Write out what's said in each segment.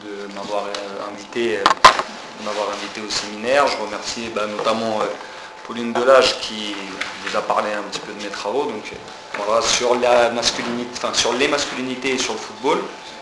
de m'avoir invité, au séminaire. Je remercie notamment Pauline Delage qui nous a parlé un petit peu de mes travaux. Donc voilà, sur la masculinité, sur les masculinités et sur le football.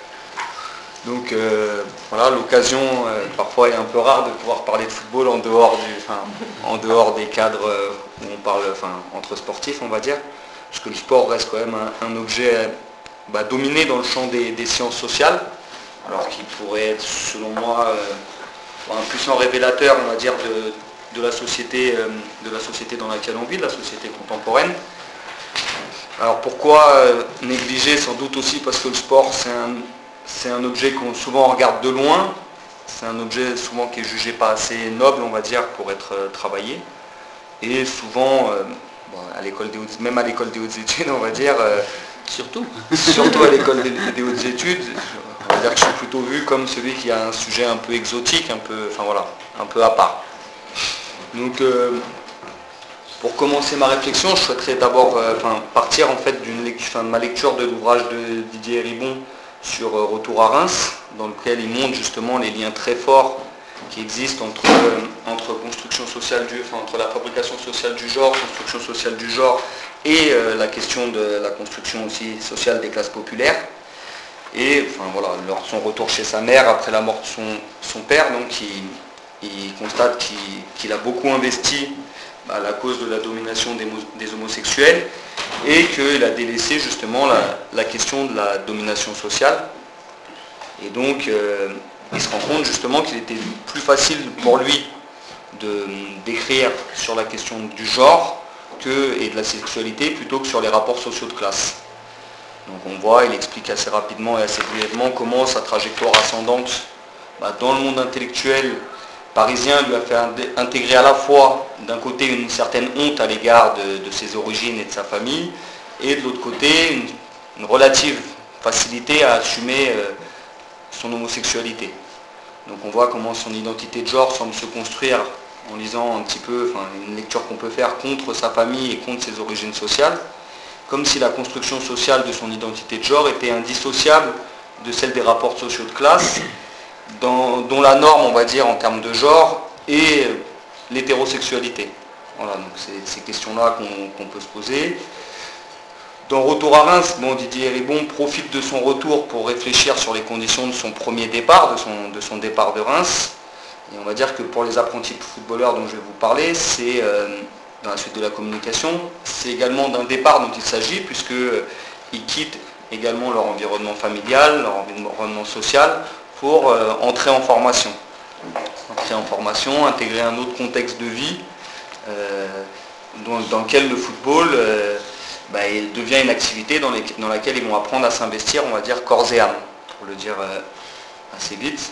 Donc voilà, l'occasion parfois est un peu rare de pouvoir parler de football en dehors des cadres où on parle entre sportifs, on va dire, parce que le sport reste quand même un objet dominé dans le champ des sciences sociales, alors qu'il pourrait être selon moi un puissant révélateur, on va dire, de la société dans laquelle on vit, de la société contemporaine. Alors pourquoi négliger? Sans doute aussi parce que le sport c'est un objet qu'on souvent regarde de loin, c'est un objet souvent qui est jugé pas assez noble, on va dire, pour être travaillé. Et souvent, même à l'école des hautes études, on va dire, surtout à l'école des hautes études, on va dire que je suis plutôt vu comme celui qui a un sujet un peu exotique, un peu à part. Donc, pour commencer ma réflexion, je souhaiterais d'abord partir en fait de ma lecture de l'ouvrage de Didier Ribon sur Retour à Reims, dans lequel il montre justement les liens très forts qui existent entre construction sociale entre la fabrication sociale du genre, construction sociale du genre et la question de la construction aussi sociale des classes populaires. Et lors de son retour chez sa mère après la mort de son père, donc il constate qu'il a beaucoup investi la cause de la domination des homosexuels et qu'il a délaissé justement la question de la domination sociale. Et donc il se rend compte justement qu'il était plus facile pour lui d'écrire sur la question du genre et de la sexualité plutôt que sur les rapports sociaux de classe. Donc on voit, il explique assez rapidement et assez brièvement comment sa trajectoire ascendante dans le monde intellectuel parisien lui a fait intégrer à la fois d'un côté une certaine honte à l'égard de ses origines et de sa famille, et de l'autre côté une relative facilité à assumer son homosexualité. Donc on voit comment son identité de genre semble se construire en lisant un petit peu une lecture qu'on peut faire contre sa famille et contre ses origines sociales, comme si la construction sociale de son identité de genre était indissociable de celle des rapports sociaux de classe, dont la norme, on va dire, en termes de genre, est l'hétérosexualité. Voilà, donc c'est ces questions-là qu'on peut se poser. Dans Retour à Reims, Didier Ribon profite de son retour pour réfléchir sur les conditions de son premier départ, de son départ de Reims. Et on va dire que pour les apprentis footballeurs dont je vais vous parler, c'est, dans la suite de la communication, c'est également d'un départ dont il s'agit, puisqu'ils quittent également leur environnement familial, leur environnement social, pour entrer en formation. Intégrer un autre contexte de vie dans lequel le football il devient une activité dans laquelle ils vont apprendre à s'investir, on va dire, corps et âme, pour le dire assez vite.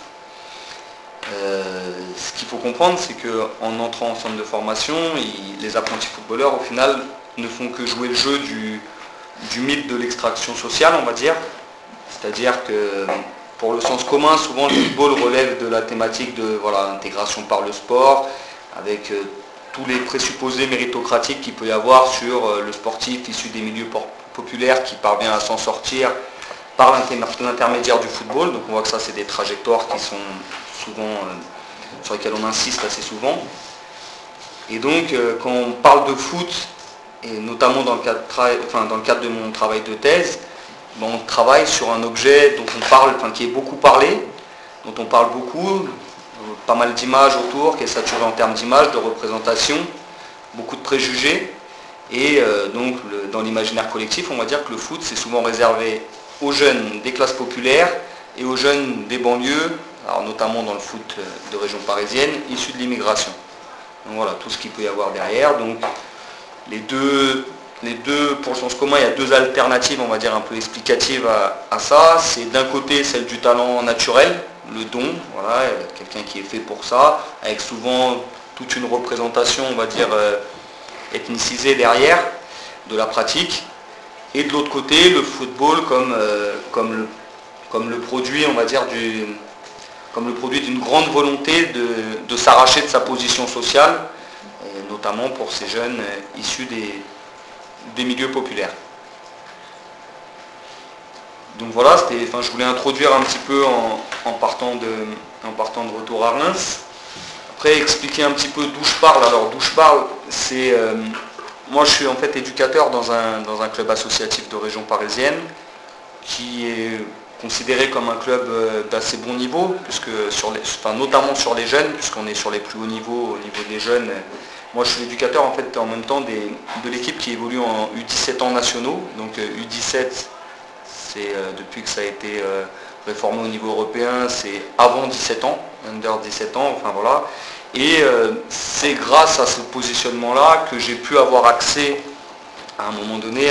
Ce qu'il faut comprendre, c'est qu'en entrant en centre de formation, les apprentis footballeurs, au final, ne font que jouer le jeu du mythe de l'extraction sociale, on va dire. C'est-à-dire que pour le sens commun, souvent le football relève de la thématique de l'intégration par le sport, avec tous les présupposés méritocratiques qu'il peut y avoir sur le sportif issu des milieux populaires qui parvient à s'en sortir par l'intermédiaire du football. Donc on voit que ça, c'est des trajectoires qui sont souvent sur lesquelles on insiste assez souvent. Et donc quand on parle de foot, et notamment dans le cadre de mon travail de thèse, on travaille sur un objet dont on parle, qui est beaucoup parlé, dont on parle beaucoup, pas mal d'images autour, qui est saturé en termes d'images, de représentation, beaucoup de préjugés. Et donc dans l'imaginaire collectif, on va dire que le foot, c'est souvent réservé aux jeunes des classes populaires et aux jeunes des banlieues, alors notamment dans le foot de région parisienne, issus de l'immigration. Donc voilà, tout ce qu'il peut y avoir derrière. Donc les deux, pour le sens commun, il y a deux alternatives, on va dire, un peu explicatives à ça. C'est d'un côté celle du talent naturel, le don, quelqu'un qui est fait pour ça, avec souvent toute une représentation, on va dire, ethnicisée derrière, de la pratique. Et de l'autre côté, le football comme le produit, on va dire, comme le produit d'une grande volonté de s'arracher de sa position sociale, et notamment pour ces jeunes issus des milieux populaires. Donc voilà, je voulais introduire un petit peu en partant de retour à Reims. Après, expliquer un petit peu d'où je parle. Alors, d'où je parle, c'est... moi, je suis en fait éducateur dans un club associatif de région parisienne qui est considéré comme un club d'assez bon niveau, puisque notamment sur les jeunes, puisqu'on est sur les plus hauts niveaux, au niveau des jeunes. Moi, je suis l'éducateur en fait en même temps de l'équipe qui évolue en U17 ans nationaux. Donc U17, c'est depuis que ça a été réformé au niveau européen, c'est avant 17 ans, under 17 ans, enfin voilà. Et c'est grâce à ce positionnement-là que j'ai pu avoir accès à un moment donné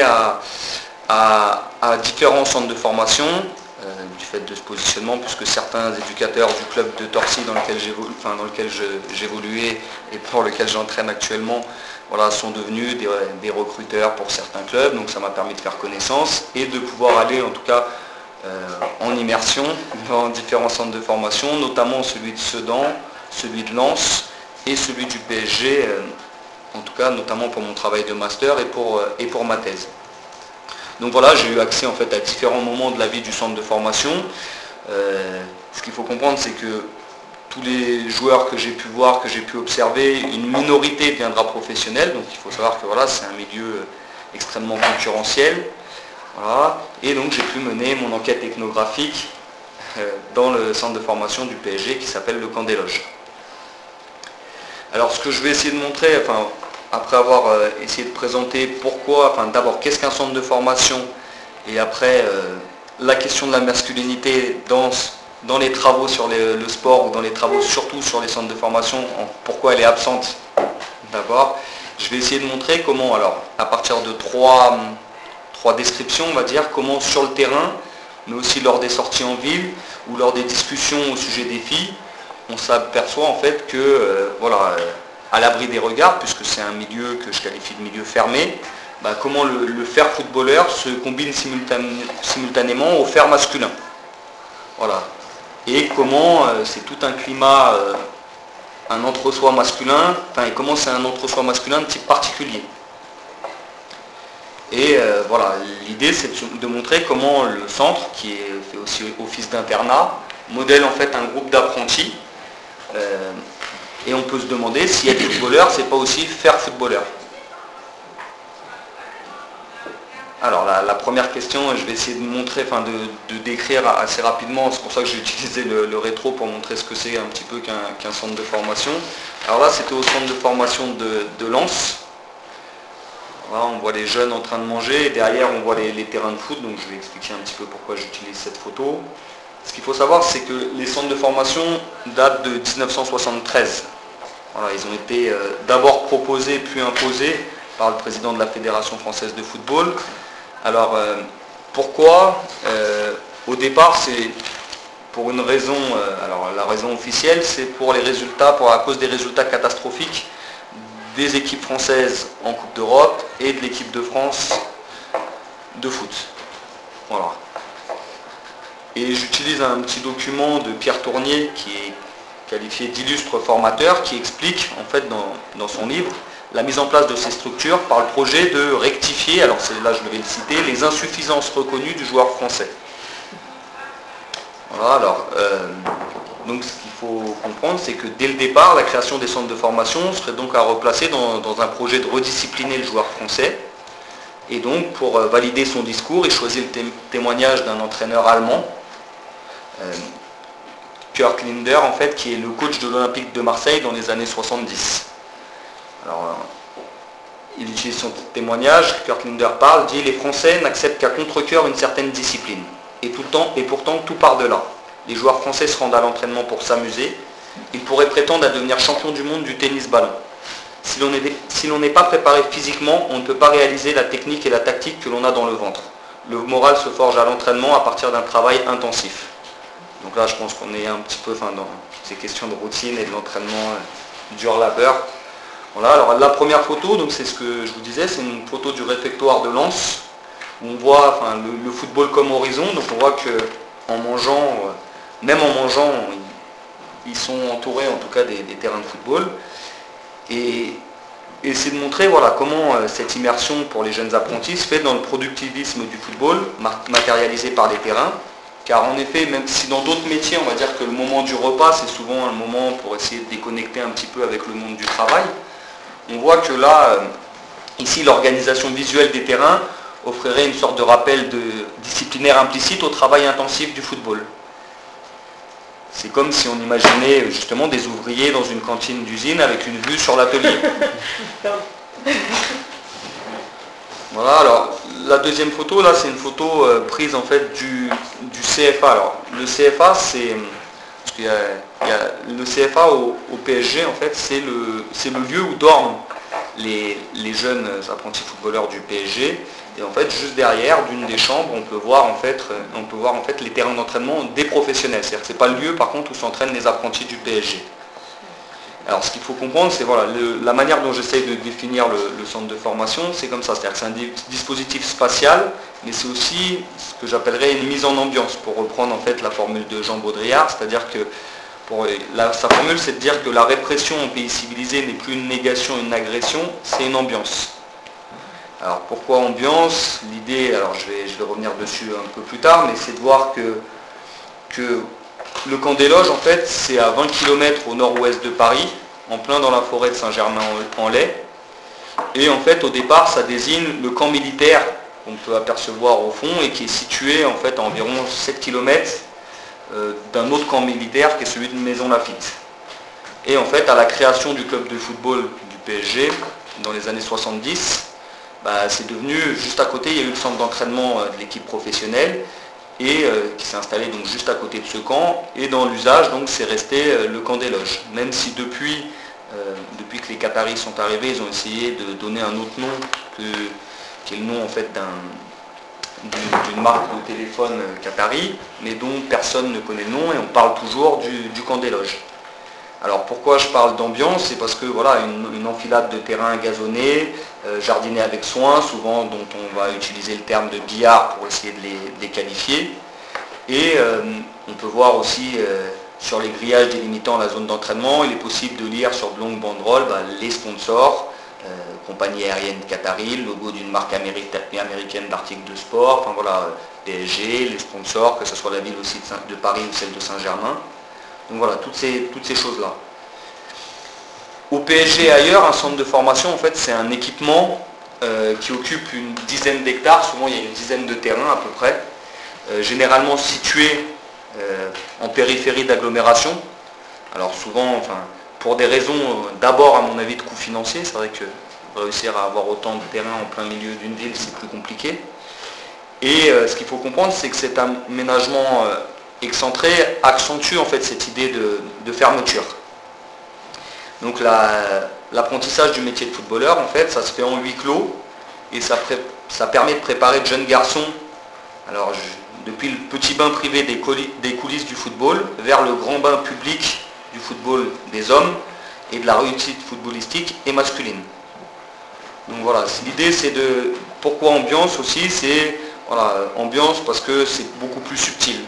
à différents centres de formation, du fait de ce positionnement, puisque certains éducateurs du club de Torcy dans lequel j'évoluais et pour lequel j'entraîne actuellement, voilà, sont devenus des recruteurs pour certains clubs, donc ça m'a permis de faire connaissance et de pouvoir aller en tout cas en immersion dans différents centres de formation, notamment celui de Sedan, celui de Lens et celui du PSG, en tout cas notamment pour mon travail de master et pour ma thèse. Donc voilà, j'ai eu accès en fait à différents moments de la vie du centre de formation. Ce qu'il faut comprendre, c'est que tous les joueurs que j'ai pu voir, que j'ai pu observer, une minorité deviendra professionnelle. Donc il faut savoir que voilà, c'est un milieu extrêmement concurrentiel. Voilà. Et donc j'ai pu mener mon enquête ethnographique dans le centre de formation du PSG qui s'appelle le Camp des Loges. Alors ce que je vais essayer de montrer, après avoir essayé de présenter pourquoi, d'abord qu'est-ce qu'un centre de formation, et après la question de la masculinité dans les travaux sur le sport, ou dans les travaux surtout sur les centres de formation, pourquoi elle est absente d'abord. Je vais essayer de montrer comment, alors à partir de trois descriptions, on va dire, comment sur le terrain, mais aussi lors des sorties en ville, ou lors des discussions au sujet des filles, on s'aperçoit en fait que, à l'abri des regards, puisque c'est un milieu que je qualifie de milieu fermé, comment le faire footballeur se combine simultanément au faire masculin. Voilà. Et comment c'est tout un climat, un entre-soi masculin, et comment c'est un entre-soi masculin de type particulier. Et voilà, l'idée c'est de montrer comment le centre, qui fait aussi office d'internat, modèle en fait un groupe d'apprentis. Et on peut se demander si être footballeur, c'est pas aussi faire footballeur. Alors la première question, je vais essayer de montrer, de décrire assez rapidement, c'est pour ça que j'ai utilisé le rétro pour montrer ce que c'est un petit peu qu'un centre de formation. Alors là, c'était au centre de formation de Lens. Voilà, on voit les jeunes en train de manger, et derrière on voit les terrains de foot, donc je vais expliquer un petit peu pourquoi j'utilise cette photo. Ce qu'il faut savoir, c'est que les centres de formation datent de 1973. Voilà, ils ont été d'abord proposés puis imposés par le président de la Fédération française de football. Alors pourquoi au départ, c'est pour une raison, alors la raison officielle, c'est pour à cause des résultats catastrophiques des équipes françaises en Coupe d'Europe et de l'équipe de France de foot. Voilà. Et j'utilise un petit document de Pierre Tournier qui est qualifié d'illustre formateur, qui explique en fait dans son livre la mise en place de ces structures par le projet de rectifier, alors là je vais le citer, les insuffisances reconnues du joueur français. Voilà, alors donc ce qu'il faut comprendre, c'est que dès le départ, la création des centres de formation serait donc à replacer dans un projet de rediscipliner le joueur français. Et donc pour valider son discours, il choisit le témoignage d'un entraîneur allemand, Kurt Linder, en fait, qui est le coach de l'Olympique de Marseille dans les années 70. Alors, il utilise son témoignage, Kurt Linder parle, dit « Les Français n'acceptent qu'à contre-cœur une certaine discipline. Et pourtant, tout part de là. Les joueurs français se rendent à l'entraînement pour s'amuser. Ils pourraient prétendre à devenir champion du monde du tennis-ballon. Si l'on n'est pas préparé physiquement, on ne peut pas réaliser la technique et la tactique que l'on a dans le ventre. Le moral se forge à l'entraînement à partir d'un travail intensif. » Donc là, je pense qu'on est un petit peu dans ces questions de routine et de l'entraînement dur labeur. Voilà, alors la première photo, donc c'est ce que je vous disais, c'est une photo du réfectoire de Lens, où on voit le football comme horizon. Donc on voit que en mangeant, même en mangeant, ils sont entourés en tout cas des terrains de football. Et c'est de montrer comment cette immersion pour les jeunes apprentis se fait dans le productivisme du football, matérialisé par les terrains. Car en effet, même si dans d'autres métiers, on va dire que le moment du repas, c'est souvent un moment pour essayer de déconnecter un petit peu avec le monde du travail, on voit que là, ici, l'organisation visuelle des terrains offrirait une sorte de rappel disciplinaire implicite au travail intensif du football. C'est comme si on imaginait justement des ouvriers dans une cantine d'usine avec une vue sur l'atelier. Voilà, alors la deuxième photo, là, c'est une photo prise en fait du CFA. Alors, le CFA, c'est... Parce qu'il y a le CFA au PSG, en fait, c'est le lieu où dorment les jeunes apprentis footballeurs du PSG. Et en fait, juste derrière, d'une des chambres, on peut voir en fait les terrains d'entraînement des professionnels. C'est-à-dire que ce n'est pas le lieu, par contre, où s'entraînent les apprentis du PSG. Alors ce qu'il faut comprendre, c'est voilà, la manière dont j'essaye de définir le centre de formation, c'est comme ça. C'est-à-dire que c'est un dispositif spatial, mais c'est aussi ce que j'appellerais une mise en ambiance, pour reprendre en fait la formule de Jean Baudrillard. C'est-à-dire que sa formule, c'est de dire que la répression en pays civilisé n'est plus une négation, une agression, c'est une ambiance. Alors pourquoi ambiance? L'idée, alors je vais revenir dessus un peu plus tard, mais c'est de voir que le camp des loges, en fait, c'est à 20 km au nord-ouest de Paris, en plein dans la forêt de Saint-Germain-en-Laye. Et en fait, au départ, ça désigne le camp militaire qu'on peut apercevoir au fond et qui est situé en fait à environ 7 km d'un autre camp militaire qui est celui de Maisons-Laffitte. Et en fait, à la création du club de football du PSG, dans les années 70, c'est devenu, juste à côté, il y a eu le centre d'entraînement de l'équipe professionnelle, et qui s'est installé donc juste à côté de ce camp, et dans l'usage donc c'est resté le camp des loges. Même si depuis que les Qataris sont arrivés, ils ont essayé de donner un autre nom qui est le nom en fait d'une marque de téléphone qatari, mais dont personne ne connaît le nom, et on parle toujours du camp des loges. Alors pourquoi je parle d'ambiance? C'est parce que voilà, une enfilade de terrains gazonnés, jardinés avec soin, souvent dont on va utiliser le terme de billard pour essayer de les qualifier. Et on peut voir aussi sur les grillages délimitant la zone d'entraînement, il est possible de lire sur de longues banderoles les sponsors, compagnie aérienne Qatari, le logo d'une marque américaine d'articles de sport, enfin voilà, PSG, les sponsors, que ce soit la ville aussi de Paris ou celle de Saint-Germain. Donc voilà, toutes ces choses-là. Au PSG et ailleurs, un centre de formation, en fait, c'est un équipement qui occupe une dizaine d'hectares. Souvent, il y a une dizaine de terrains à peu près, généralement situés en périphérie d'agglomération. Alors souvent, pour des raisons d'abord, à mon avis, de coûts financiers. C'est vrai que réussir à avoir autant de terrains en plein milieu d'une ville, c'est plus compliqué. Et ce qu'il faut comprendre, c'est que cet aménagement excentré accentue en fait cette idée de fermeture. Donc l'apprentissage du métier de footballeur, en fait, ça se fait en huis clos, et ça permet de préparer de jeunes garçons, alors depuis le petit bain privé des coulisses du football, vers le grand bain public du football des hommes et de la réussite footballistique et masculine. Donc voilà, l'idée c'est de... Pourquoi ambiance aussi? C'est ambiance parce que c'est beaucoup plus subtil.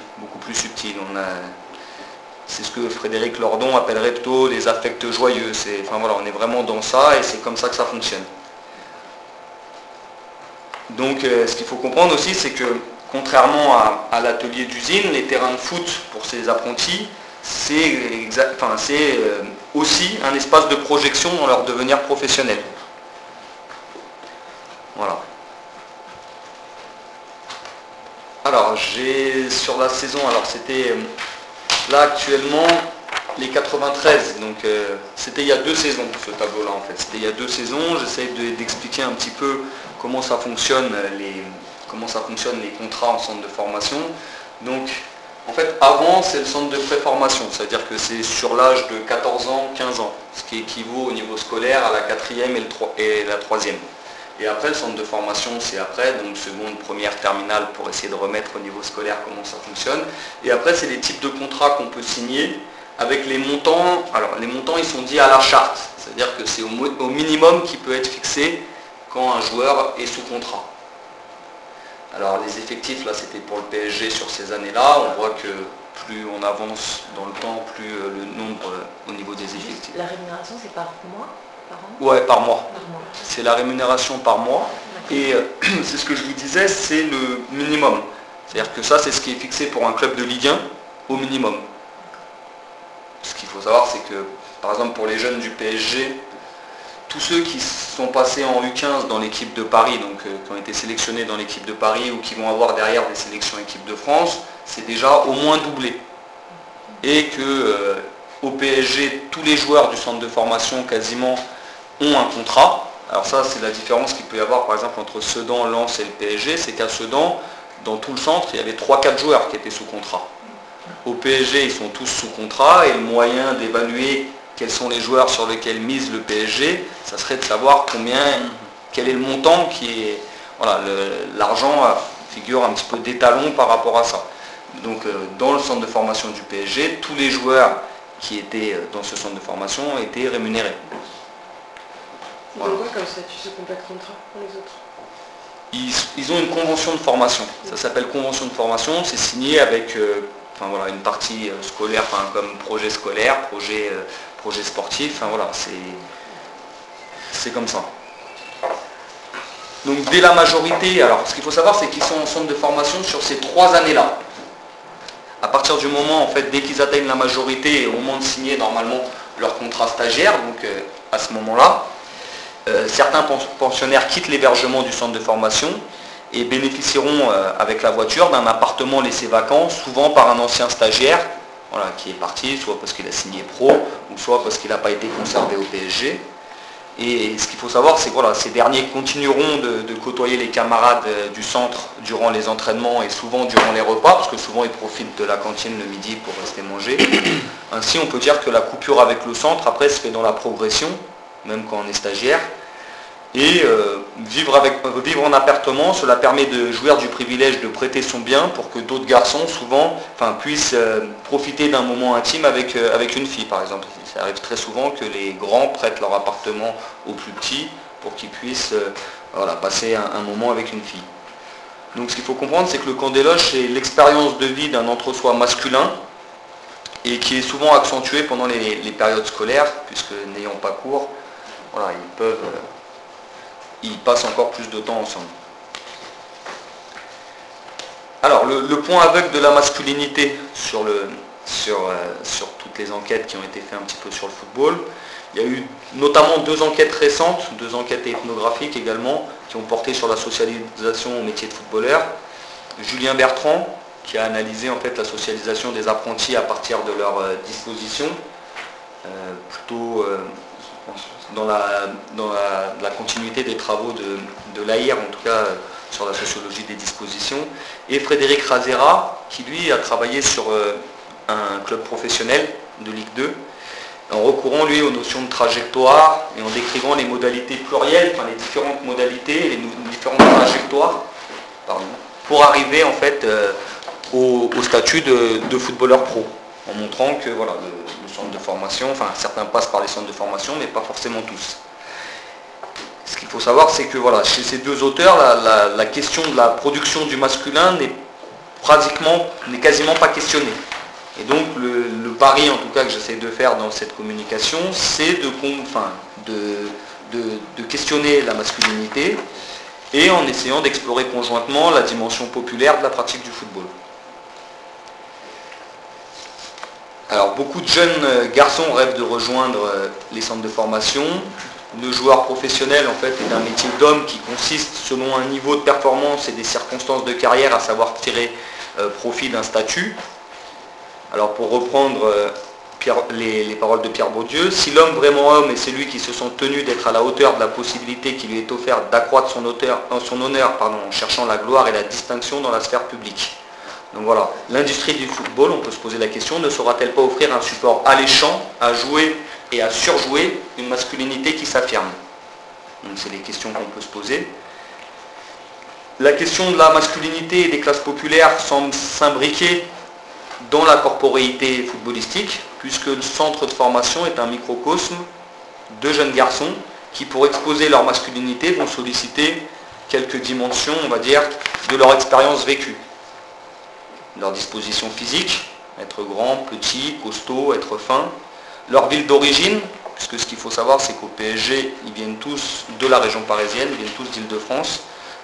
C'est ce que Frédéric Lordon appellerait plutôt les affects joyeux. On est vraiment dans ça, et c'est comme ça que ça fonctionne. Donc ce qu'il faut comprendre aussi, c'est que contrairement à l'atelier d'usine, les terrains de foot pour ces apprentis, c'est aussi un espace de projection dans leur devenir professionnel. Voilà. Alors sur la saison, alors c'était là actuellement les 93, donc c'était il y a 2 saisons ce tableau-là en fait. C'était il y a 2 saisons, j'essaie d'expliquer un petit peu comment ça fonctionne les contrats en centre de formation. Donc en fait avant c'est le centre de préformation, c'est-à-dire que c'est sur l'âge de 14 ans, 15 ans, ce qui équivaut au niveau scolaire à la 4e et la 3e. Et après, le centre de formation, c'est après, donc seconde, première, terminale, pour essayer de remettre au niveau scolaire comment ça fonctionne. Et après, c'est les types de contrats qu'on peut signer avec les montants. Alors, les montants, ils sont dits à la charte, c'est-à-dire que c'est au minimum qui peut être fixé quand un joueur est sous contrat. Alors, les effectifs, là, c'était pour le PSG sur ces années-là. On voit que plus on avance dans le temps, plus le nombre au niveau des effectifs. La rémunération, c'est par mois? Par an? Ouais, par mois. C'est la rémunération par mois. Et c'est ce que je vous disais, c'est le minimum. C'est-à-dire que ça, c'est ce qui est fixé pour un club de Ligue 1 au minimum. Ce qu'il faut savoir, c'est que, par exemple, pour les jeunes du PSG, tous ceux qui sont passés en U15 dans l'équipe de Paris, donc qui ont été sélectionnés dans l'équipe de Paris ou qui vont avoir derrière des sélections équipe de France, c'est déjà au moins doublé. Et que au PSG, tous les joueurs du centre de formation quasiment ont un contrat. Alors ça, c'est la différence qu'il peut y avoir par exemple entre Sedan, Lens et le PSG, c'est qu'à Sedan, dans tout le centre, il y avait 3-4 joueurs qui étaient sous contrat. Au PSG, ils sont tous sous contrat et le moyen d'évaluer quels sont les joueurs sur lesquels mise le PSG, ça serait de savoir quel est le montant qui est... Voilà, l'argent figure un petit peu d'étalon par rapport à ça. Donc dans le centre de formation du PSG, tous les joueurs qui étaient dans ce centre de formation étaient rémunérés. Ils ont quoi comme statut, ce qu'on peut être contrat pour les autres? Ils ont une convention de formation. Ça s'appelle convention de formation. C'est signé avec une partie scolaire, comme projet scolaire, projet sportif. Voilà, c'est comme ça. Donc dès la majorité, alors ce qu'il faut savoir, c'est qu'ils sont en centre de formation sur ces 3 années-là. À partir du moment, en fait, dès qu'ils atteignent la majorité et au moment de signer normalement leur contrat stagiaire, donc à ce moment-là, certains pensionnaires quittent l'hébergement du centre de formation et bénéficieront avec la voiture d'un appartement laissé vacant, souvent par un ancien stagiaire, voilà, qui est parti, soit parce qu'il a signé pro, ou soit parce qu'il n'a pas été conservé au PSG. Et ce qu'il faut savoir, c'est que voilà, ces derniers continueront de côtoyer les camarades du centre durant les entraînements et souvent durant les repas, parce que souvent ils profitent de la cantine le midi pour rester manger. Ainsi, on peut dire que la coupure avec le centre, après, se fait dans la progression, même quand on est stagiaire. Et vivre en appartement, cela permet de jouir du privilège de prêter son bien pour que d'autres garçons puissent profiter d'un moment intime avec une fille, par exemple. Ça arrive très souvent que les grands prêtent leur appartement aux plus petits pour qu'ils puissent passer un moment avec une fille. Donc ce qu'il faut comprendre, c'est que le camp des loges, c'est l'expérience de vie d'un entre-soi masculin et qui est souvent accentué pendant les périodes scolaires, puisque n'ayant pas cours, voilà, ils passent encore plus de temps ensemble. Alors, le point aveugle de la masculinité sur toutes les enquêtes qui ont été faites un petit peu sur le football, il y a eu notamment 2 enquêtes récentes, 2 enquêtes ethnographiques également, qui ont porté sur la socialisation au métier de footballeur. Julien Bertrand, qui a analysé en fait la socialisation des apprentis à partir de leur disposition, plutôt dans la continuité des travaux de l'AIR, en tout cas sur la sociologie des dispositions, et Frédéric Razera, qui lui a travaillé sur un club professionnel de Ligue 2, en recourant lui aux notions de trajectoire et en décrivant les modalités plurielles, les différentes modalités et les différentes trajectoires, pour arriver en fait au statut de footballeur pro, en montrant que voilà, le centre de formation, certains passent par les centres de formation, mais pas forcément tous. Ce qu'il faut savoir, c'est que voilà, chez ces 2 auteurs, la question de la production du masculin n'est quasiment pas questionnée. Et donc le pari en tout cas que j'essaie de faire dans cette communication, c'est de questionner la masculinité et en essayant d'explorer conjointement la dimension populaire de la pratique du football. Alors beaucoup de jeunes garçons rêvent de rejoindre les centres de formation. Le joueur professionnel en fait est un métier d'homme qui consiste selon un niveau de performance et des circonstances de carrière à savoir tirer profit d'un statut. Alors pour reprendre les paroles de Pierre Bourdieu, si l'homme vraiment homme est celui qui se sent tenu d'être à la hauteur de la possibilité qui lui est offerte d'accroître son honneur en cherchant la gloire et la distinction dans la sphère publique. Donc voilà, l'industrie du football, on peut se poser la question, ne saura-t-elle pas offrir un support alléchant à jouer et à surjouer une masculinité qui s'affirme? Donc c'est les questions qu'on peut se poser. La question de la masculinité et des classes populaires semble s'imbriquer dans la corporéité footballistique, puisque le centre de formation est un microcosme de jeunes garçons qui, pour exposer leur masculinité, vont solliciter quelques dimensions, on va dire, de leur expérience vécue. Leur disposition physique, être grand, petit, costaud, être fin. Leur ville d'origine, puisque ce qu'il faut savoir, c'est qu'au PSG, ils viennent tous de la région parisienne, ils viennent tous d'Île-de-France.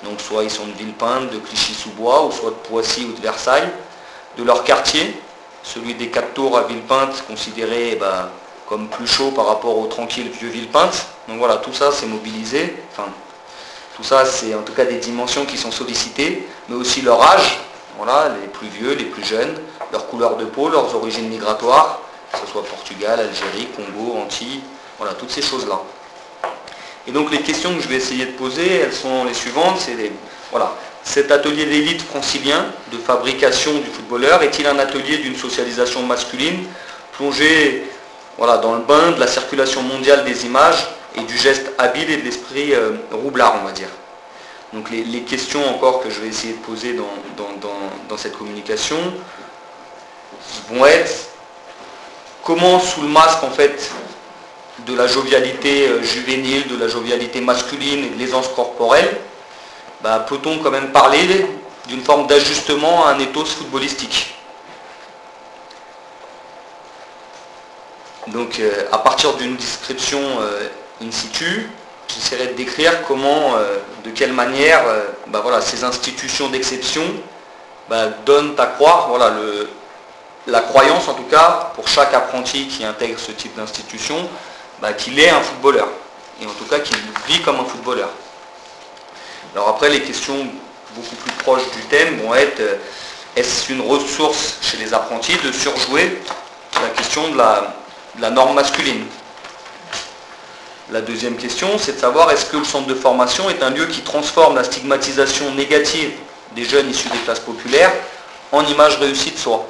Donc soit ils sont de Villepinte, de Clichy-sous-Bois, ou soit de Poissy ou de Versailles, de leur quartier, celui des 4 tours à Villepinte, considéré comme plus chaud par rapport au tranquille vieux Villepinte. Donc voilà, tout ça c'est mobilisé. Enfin, tout ça c'est en tout cas des dimensions qui sont sollicitées, mais aussi leur âge, voilà, les plus vieux, les plus jeunes, leur couleur de peau, leurs origines migratoires, que ce soit Portugal, Algérie, Congo, Antilles, voilà, toutes ces choses-là. Et donc les questions que je vais essayer de poser, elles sont les suivantes. Voilà, cet atelier d'élite francilien de fabrication du footballeur est-il un atelier d'une socialisation masculine plongé dans le bain de la circulation mondiale des images et du geste habile et de l'esprit roublard, on va dire. Donc les questions encore que je vais essayer de poser dans cette communication vont être comment, sous le masque en fait de la jovialité juvénile, de la jovialité masculine et de l'aisance corporelle, peut-on quand même parler d'une forme d'ajustement à un ethos footballistique. Donc à partir d'une description in situ, j'essaierai de décrire comment, de quelle manière ces institutions d'exception donnent à croire, la croyance en tout cas, pour chaque apprenti qui intègre ce type d'institution, qu'il est un footballeur, et en tout cas qu'il vit comme un footballeur. Alors après, les questions beaucoup plus proches du thème vont être, est-ce une ressource chez les apprentis de surjouer la question de la norme masculine? La deuxième question, c'est de savoir est-ce que le centre de formation est un lieu qui transforme la stigmatisation négative des jeunes issus des classes populaires en image réussie de soi?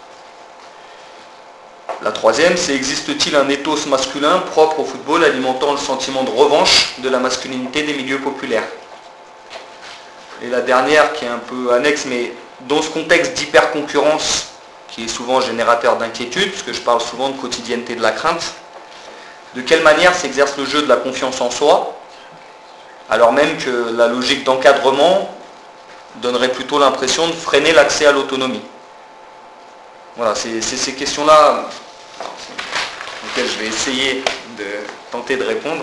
La troisième, c'est existe-t-il un ethos masculin propre au football alimentant le sentiment de revanche de la masculinité des milieux populaires? Et la dernière, qui est un peu annexe, mais dans ce contexte d'hyper-concurrence qui est souvent générateur d'inquiétude, parce que je parle souvent de quotidienneté de la crainte, de quelle manière s'exerce le jeu de la confiance en soi, alors même que la logique d'encadrement donnerait plutôt l'impression de freiner l'accès à l'autonomie? Voilà, c'est ces questions-là auxquelles je vais essayer de tenter de répondre.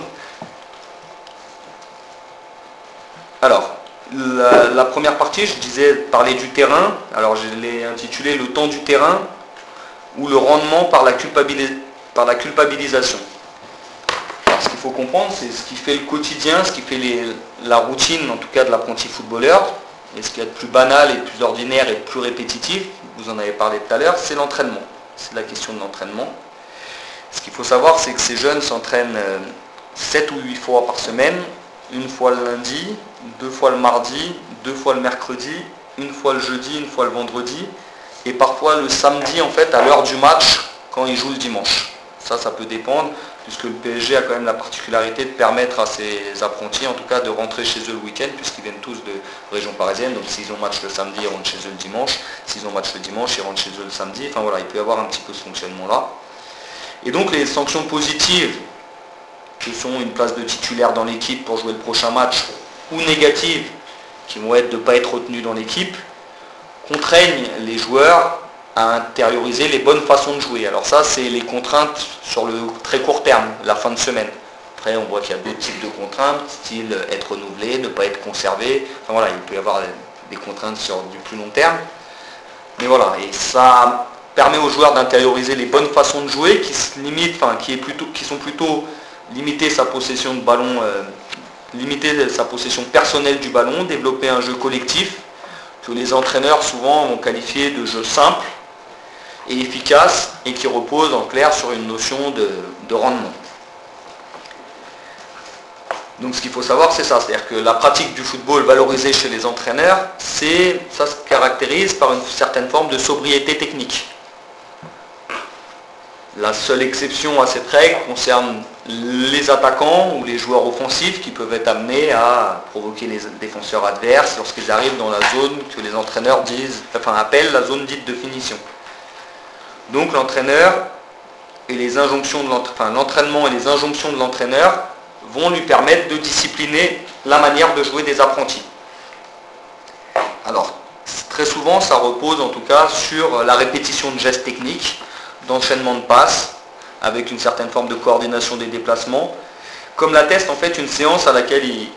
Alors, la première partie, je disais parler du terrain. Alors je l'ai intitulé le temps du terrain ou le rendement par la culpabilisation. Alors, ce qu'il faut comprendre, c'est ce qui fait le quotidien, ce qui fait la routine en tout cas de l'apprenti footballeur, et ce qu'il y a de plus banal et de plus ordinaire et de plus répétitif, vous en avez parlé tout à l'heure, c'est l'entraînement. C'est la question de l'entraînement. Ce qu'il faut savoir, c'est que ces jeunes s'entraînent 7 ou 8 fois par semaine, une fois le lundi, 2 fois le mardi, 2 fois le mercredi, une fois le jeudi, une fois le vendredi, et parfois le samedi en fait à l'heure du match quand ils jouent le dimanche. Ça peut dépendre, puisque le PSG a quand même la particularité de permettre à ses apprentis en tout cas de rentrer chez eux le week-end, puisqu'ils viennent tous de région parisienne, donc s'ils ont match le samedi, ils rentrent chez eux le dimanche, s'ils ont match le dimanche, ils rentrent chez eux le samedi, enfin voilà, il peut y avoir un petit peu ce fonctionnement-là. Et donc les sanctions positives, que sont une place de titulaire dans l'équipe pour jouer le prochain match, ou négatives, qui vont être de ne pas être retenus dans l'équipe, contraignent les joueurs à intérioriser les bonnes façons de jouer. Alors ça, c'est les contraintes sur le très court terme, la fin de semaine. Après, on voit qu'il y a d'autres types de contraintes, style être renouvelé, ne pas être conservé. Enfin voilà, il peut y avoir des contraintes sur du plus long terme. Mais voilà, et ça permet aux joueurs d'intérioriser les bonnes façons de jouer qui se limitent, qui sont plutôt limiter sa possession de ballon, limiter sa possession personnelle du ballon, développer un jeu collectif que les entraîneurs souvent vont qualifier de jeu simple et efficace et qui repose en clair sur une notion de rendement. Donc ce qu'il faut savoir, c'est ça, c'est-à-dire que la pratique du football valorisée chez les entraîneurs, ça se caractérise par une certaine forme de sobriété technique. La seule exception à cette règle concerne les attaquants ou les joueurs offensifs qui peuvent être amenés à provoquer les défenseurs adverses lorsqu'ils arrivent dans la zone que les entraîneurs appellent la zone dite de finition. Donc l'entraîneur et les injonctions de l'entraînement et les injonctions de l'entraîneur vont lui permettre de discipliner la manière de jouer des apprentis. Alors, très souvent, ça repose en tout cas sur la répétition de gestes techniques, d'enchaînement de passes, avec une certaine forme de coordination des déplacements, comme l'atteste en fait une séance à laquelle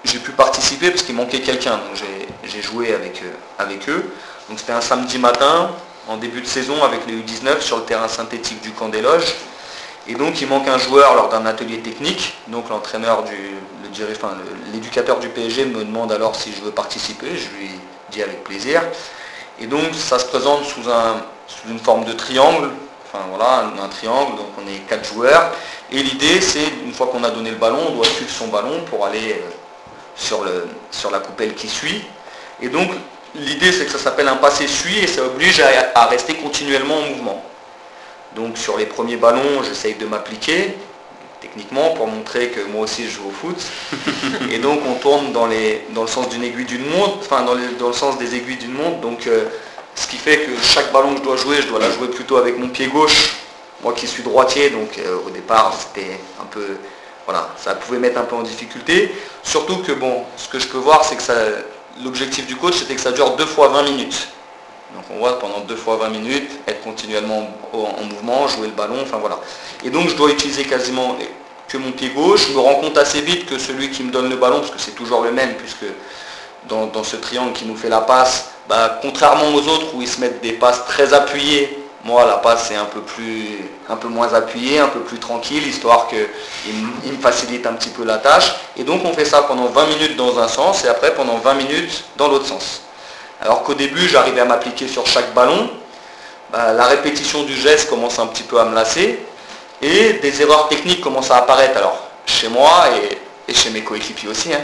j'ai pu participer parce qu'il manquait quelqu'un, donc j'ai joué avec eux. Donc c'était un samedi matin, en début de saison, avec les U19 sur le terrain synthétique du Camp des Loges. Et donc il manque un joueur lors d'un atelier technique. Donc l'entraîneur, l'éducateur du PSG me demande alors si je veux participer. Je lui dis avec plaisir. Et donc ça se présente sous une forme de triangle. Enfin voilà, un triangle, donc on est 4 joueurs. Et l'idée c'est, une fois qu'on a donné le ballon, on doit suivre son ballon pour aller sur la coupelle qui suit. Et donc l'idée c'est que ça s'appelle un passé-suit et ça oblige à rester continuellement en mouvement. Donc sur les premiers ballons, j'essaye de m'appliquer techniquement pour montrer que moi aussi je joue au foot. Et donc on tourne dans le sens d'une aiguille d'une montre, enfin dans le sens des aiguilles d'une montre. Donc ce qui fait que chaque ballon que je dois la jouer plutôt avec mon pied gauche. Moi qui suis droitier, donc au départ c'était un peu, voilà, ça pouvait mettre un peu en difficulté. Surtout que bon, ce que je peux voir c'est que l'objectif du coach c'était que ça dure 2 fois 20 minutes. Donc on voit pendant 2 fois 20 minutes, être continuellement en mouvement, jouer le ballon, enfin voilà. Et donc je dois utiliser quasiment que mon pied gauche. Je me rends compte assez vite que celui qui me donne le ballon, parce que c'est toujours le même, puisque dans ce triangle qui nous fait la passe, contrairement aux autres où ils se mettent des passes très appuyées, moi la passe c'est un peu moins appuyée, un peu plus tranquille, histoire qu'il me facilite un petit peu la tâche. Et donc on fait ça pendant 20 minutes dans un sens et après pendant 20 minutes dans l'autre sens. Alors qu'au début, j'arrivais à m'appliquer sur chaque ballon, la répétition du geste commence un petit peu à me lasser et des erreurs techniques commencent à apparaître. Alors, chez moi et chez mes coéquipiers aussi. Hein.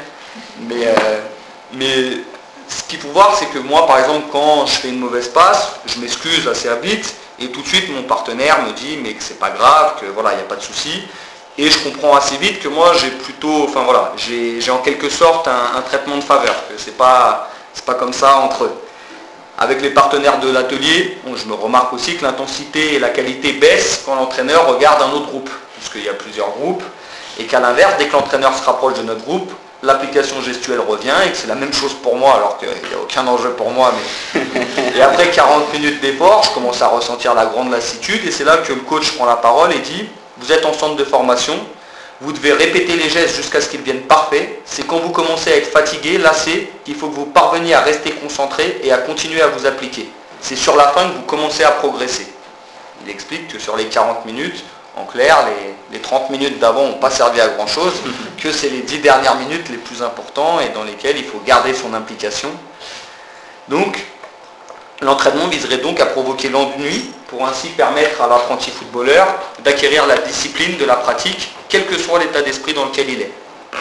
Mais ce qu'il faut voir, c'est que moi, par exemple, quand je fais une mauvaise passe, je m'excuse assez vite et tout de suite, mon partenaire me dit mais que c'est pas grave, que voilà, il n'y a pas de souci. Et je comprends assez vite que moi, j'ai en quelque sorte un traitement de faveur, que c'est pas comme ça entre eux. Avec les partenaires de l'atelier, je me remarque aussi que l'intensité et la qualité baissent quand l'entraîneur regarde un autre groupe, puisqu'il y a plusieurs groupes, et qu'à l'inverse, dès que l'entraîneur se rapproche de notre groupe, l'application gestuelle revient, et que c'est la même chose pour moi, alors qu'il n'y a aucun enjeu pour moi. Et après 40 minutes d'effort, je commence à ressentir la grande lassitude, et c'est là que le coach prend la parole et dit « Vous êtes en centre de formation, vous devez répéter les gestes jusqu'à ce qu'ils deviennent parfaits. C'est quand vous commencez à être fatigué, lassé, qu'il faut que vous parveniez à rester concentré et à continuer à vous appliquer. C'est sur la fin que vous commencez à progresser. » Il explique que sur les 40 minutes, en clair, les 30 minutes d'avant n'ont pas servi à grand chose, que c'est les 10 dernières minutes les plus importantes et dans lesquelles il faut garder son implication. Donc, l'entraînement viserait donc à provoquer l'ennui pour ainsi permettre à l'apprenti footballeur d'acquérir la discipline de la pratique, quel que soit l'état d'esprit dans lequel il est.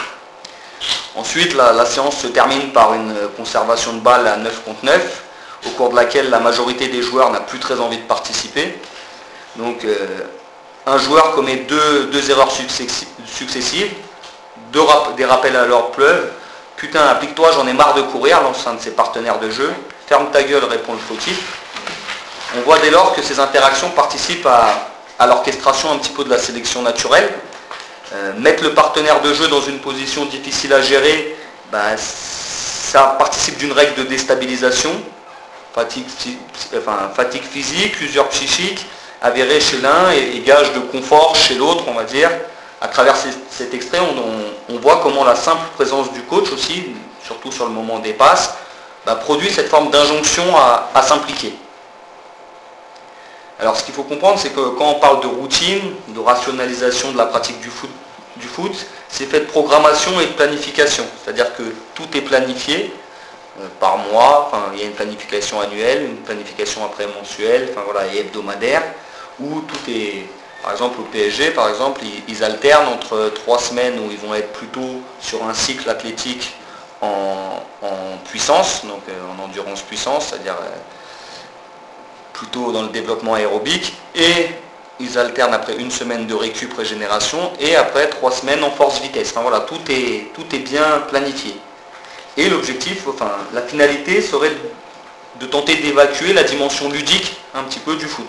Ensuite, la séance se termine par une conservation de balles à 9 contre 9, au cours de laquelle la majorité des joueurs n'a plus très envie de participer. Donc, un joueur commet deux erreurs successives, des rappels à l'ordre pleuvent. « Putain, applique-toi, j'en ai marre de courir », lance un de ses partenaires de jeu. « Ferme ta gueule », répond le fautif. On voit dès lors que ces interactions participent à l'orchestration un petit peu de la sélection naturelle. Mettre le partenaire de jeu dans une position difficile à gérer, ça participe d'une règle de déstabilisation, fatigue physique, usure psychique, avérée chez l'un et gage de confort chez l'autre, on va dire. À travers cet extrait, on voit comment la simple présence du coach aussi, surtout sur le moment des passes, produit cette forme d'injonction à s'impliquer. Alors ce qu'il faut comprendre, c'est que quand on parle de routine, de rationalisation de la pratique du foot, c'est fait de programmation et de planification. C'est-à-dire que tout est planifié par mois, il y a une planification annuelle, une planification après mensuelle, et hebdomadaire, où tout est... Par exemple au PSG, ils alternent entre 3 semaines où ils vont être plutôt sur un cycle athlétique en puissance, donc en endurance puissance, c'est-à-dire plutôt dans le développement aérobique, et ils alternent après 1 semaine de récup régénération et après 3 semaines en force vitesse. Tout est bien planifié. Et l'objectif, la finalité serait de tenter d'évacuer la dimension ludique un petit peu du foot.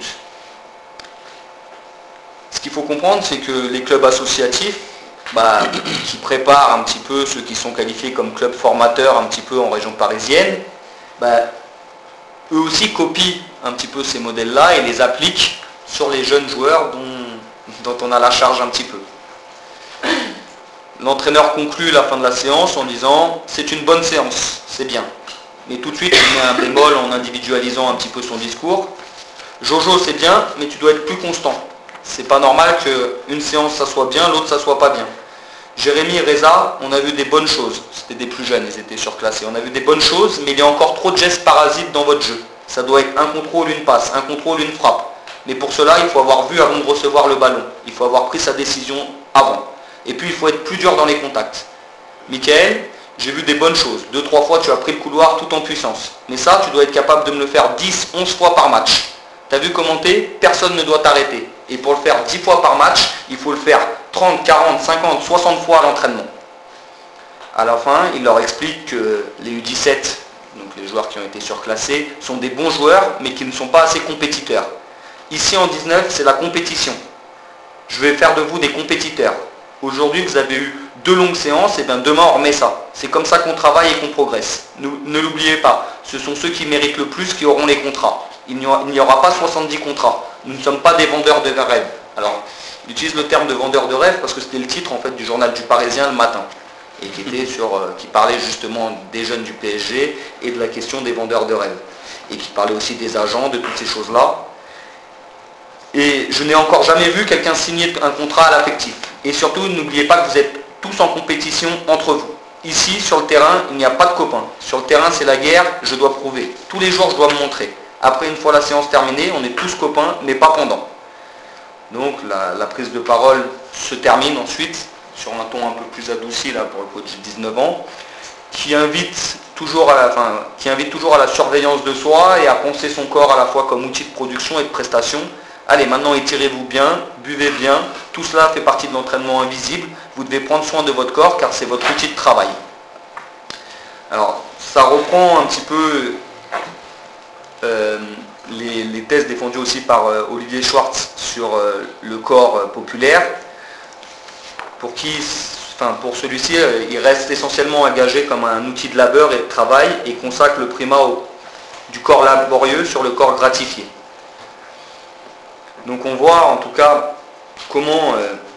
Ce qu'il faut comprendre, c'est que les clubs associatifs, qui préparent un petit peu ceux qui sont qualifiés comme clubs formateurs un petit peu en région parisienne, eux aussi copient un petit peu ces modèles-là et les appliquent sur les jeunes joueurs dont on a la charge un petit peu. l'entraîneur conclut la fin de la séance en disant c'est une bonne séance, c'est bien. Mais tout de suite il met un bémol en individualisant un petit peu son discours. Jojo c'est bien, mais tu dois être plus constant. C'est pas normal qu'une séance ça soit bien, l'autre ça soit pas bien. Jérémy et Reza, on a vu des bonnes choses. C'était des plus jeunes, ils étaient surclassés. On a vu des bonnes choses, mais il y a encore trop de gestes parasites dans votre jeu. Ça doit être un contrôle, une passe, un contrôle, une frappe. Mais pour cela, il faut avoir vu avant de recevoir le ballon. Il faut avoir pris sa décision avant. Et puis, il faut être plus dur dans les contacts. Mickaël, j'ai vu des bonnes choses. 2-3 fois, tu as pris le couloir tout en puissance. Mais ça, tu dois être capable de me le faire 10, 11 fois par match. Tu as vu commenter, personne ne doit t'arrêter. Et pour le faire 10 fois par match, il faut le faire 30, 40, 50, 60 fois à l'entraînement. À la fin, il leur explique que les U17, donc les joueurs qui ont été surclassés, sont des bons joueurs, mais qui ne sont pas assez compétiteurs. Ici en 19, c'est la compétition. Je vais faire de vous des compétiteurs. Aujourd'hui, vous avez eu 2 longues séances, et bien demain on remet ça. C'est comme ça qu'on travaille et qu'on progresse. Ne l'oubliez pas, ce sont ceux qui méritent le plus qui auront les contrats. Il n'y aura pas 70 contrats. Nous ne sommes pas des vendeurs de rêves. Alors, j'utilise le terme de vendeur de rêve parce que c'était le titre en fait du journal du Parisien le matin. Et qui parlait justement des jeunes du PSG et de la question des vendeurs de rêve. Et qui parlait aussi des agents, de toutes ces choses-là. Et je n'ai encore jamais vu quelqu'un signer un contrat à l'affectif. Et surtout, n'oubliez pas que vous êtes tous en compétition entre vous. Ici, sur le terrain, il n'y a pas de copains. Sur le terrain, c'est la guerre, je dois prouver. Tous les jours, je dois me montrer. Après, une fois la séance terminée, on est tous copains, mais pas pendant. Donc, la prise de parole se termine ensuite, sur un ton un peu plus adouci là, pour le coach de 19 ans, qui invite toujours à la surveillance de soi et à penser son corps à la fois comme outil de production et de prestation. Allez, maintenant étirez-vous bien, buvez bien, tout cela fait partie de l'entraînement invisible. Vous devez prendre soin de votre corps car c'est votre outil de travail. Alors, ça reprend un petit peu les thèses défendues aussi par Olivier Schwartz sur le corps populaire, pour celui-ci, il reste essentiellement engagé comme un outil de labeur et de travail et consacre le primat du corps laborieux sur le corps gratifié. Donc on voit en tout cas comment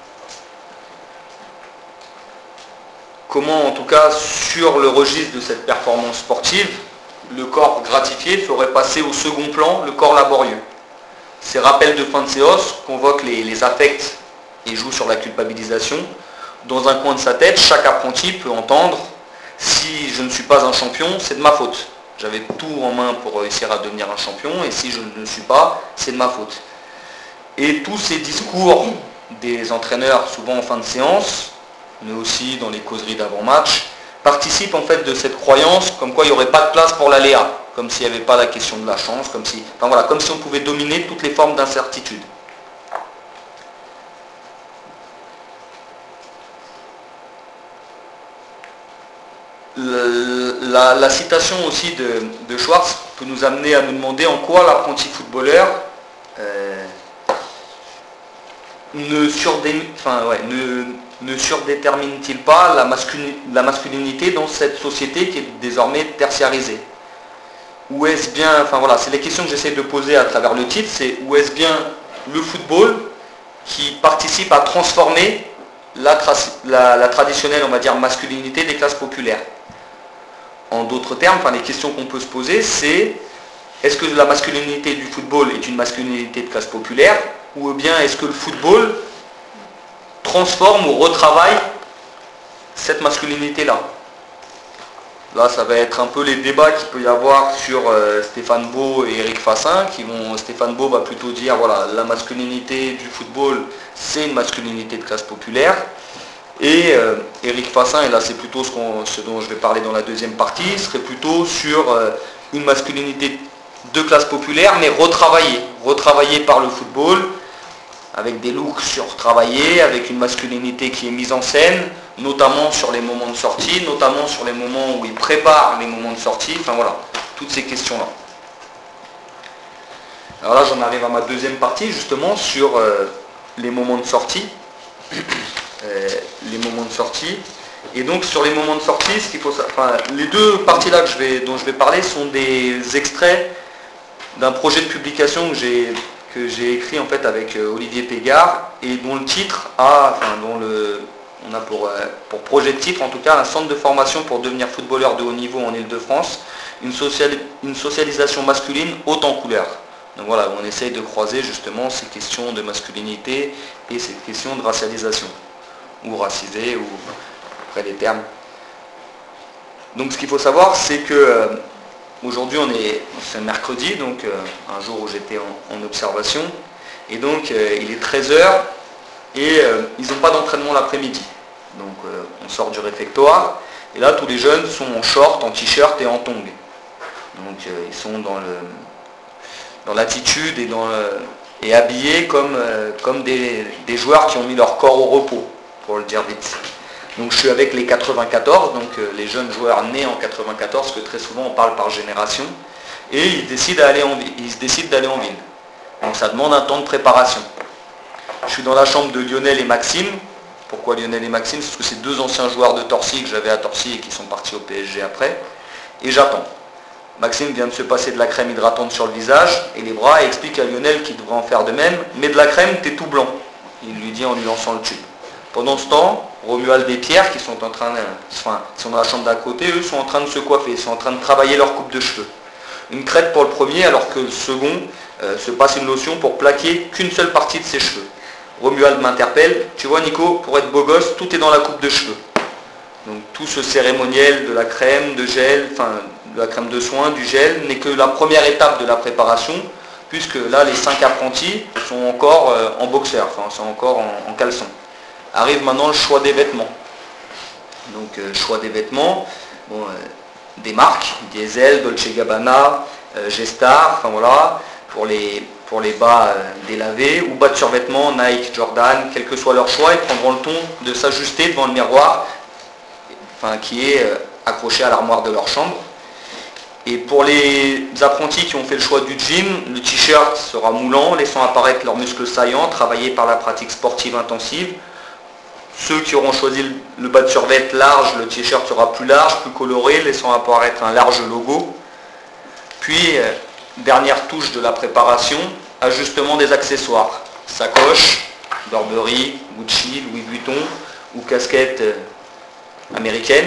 en tout cas sur le registre de cette performance sportive, le corps gratifié ferait passer au second plan le corps laborieux. Ces rappels de fin de séance convoquent les affects et jouent sur la culpabilisation. Dans un coin de sa tête, chaque apprenti peut entendre « si je ne suis pas un champion, c'est de ma faute. J'avais tout en main pour réussir à devenir un champion et si je ne le suis pas, c'est de ma faute. » Et tous ces discours des entraîneurs, souvent en fin de séance, mais aussi dans les causeries d'avant-match, participent en fait de cette croyance comme quoi il n'y aurait pas de place pour l'aléa, comme s'il n'y avait pas la question de la chance, comme si on pouvait dominer toutes les formes d'incertitude. La citation aussi de Schwartz peut nous amener à nous demander en quoi l'apprenti footballeur ne surdétermine-t-il pas la masculinité dans cette société qui est désormais tertiarisée. Où est-ce bien, c'est les questions que j'essaie de poser à travers le titre, c'est où est-ce bien le football qui participe à transformer la traditionnelle, on va dire, masculinité des classes populaires. En d'autres termes, les questions qu'on peut se poser, c'est est-ce que la masculinité du football est une masculinité de classe populaire, ou bien est-ce que le football transforme ou retravaille cette masculinité-là? Là, ça va être un peu les débats qu'il peut y avoir sur Stéphane Beau et Eric Fassin, Stéphane Beau va plutôt dire, voilà, la masculinité du football, c'est une masculinité de classe populaire. Et Eric Fassin, et là c'est plutôt ce dont je vais parler dans la deuxième partie, serait plutôt sur une masculinité de classe populaire, mais retravaillée par le football, avec des looks surtravaillés, avec une masculinité qui est mise en scène, notamment sur les moments de sortie, notamment sur les moments où il prépare les moments de sortie, toutes ces questions-là. Alors là, j'en arrive à ma deuxième partie, justement, sur les moments de sortie. Et donc, sur les moments de sortie, les deux parties-là dont je vais parler sont des extraits d'un projet de publication que j'ai écrit en fait avec Olivier Pégard et dont le titre On a pour projet de titre, en tout cas, un centre de formation pour devenir footballeur de haut niveau en Île-de-France, une socialisation masculine haute en couleur. Donc voilà, on essaye de croiser justement ces questions de masculinité et ces questions de racialisation, ou racisé, ou après les termes. Donc ce qu'il faut savoir, c'est que aujourd'hui c'est mercredi, donc un jour où j'étais en observation, et donc il est 13h et ils n'ont pas d'entraînement l'après-midi. Donc on sort du réfectoire, et là tous les jeunes sont en short, en t-shirt et en tongs. Donc ils sont dans l'attitude et habillés comme des joueurs qui ont mis leur corps au repos, pour le dire vite. Donc je suis avec les 94, donc les jeunes joueurs nés en 94, parce que très souvent on parle par génération, et ils se décident d'aller en ville. Donc ça demande un temps de préparation. Je suis dans la chambre de Lionel et Maxime. Pourquoi Lionel et Maxime? Parce que c'est deux anciens joueurs de Torcy que j'avais à Torcy et qui sont partis au PSG après. Et j'attends. Maxime vient de se passer de la crème hydratante sur le visage et les bras et explique à Lionel qu'il devrait en faire de même. Mais de la crème, t'es tout blanc. Il lui dit en lui lançant le tube. Pendant ce temps, Romuald et Pierre, qui sont sont dans la chambre d'à côté, eux sont en train de se coiffer, ils sont en train de travailler leur coupe de cheveux. Une crête pour le premier, alors que le second se passe une lotion pour plaquer qu'une seule partie de ses cheveux. Romuald m'interpelle, tu vois Nico, pour être beau gosse, tout est dans la coupe de cheveux. Donc tout ce cérémoniel de la crème, de gel, de la crème de soin, du gel, n'est que la première étape de la préparation, puisque là les 5 apprentis sont encore en boxeur, sont encore en caleçon. Arrive maintenant le choix des vêtements. Donc choix des vêtements, des marques, Diesel, Dolce Gabbana, G-Star, voilà, pour les bas délavés, ou bas de survêtement, Nike, Jordan, quel que soit leur choix, ils prendront le temps de s'ajuster devant le miroir, qui est accroché à l'armoire de leur chambre. Et pour les apprentis qui ont fait le choix du jean, le t-shirt sera moulant, laissant apparaître leurs muscles saillants, travaillés par la pratique sportive intensive. Ceux qui auront choisi le bas de survêt large, le t-shirt sera plus large, plus coloré, laissant apparaître un large logo. Puis, dernière touche de la préparation, ajustement des accessoires. Sacoche, Burberry, Gucci, Louis Vuitton ou casquette américaine.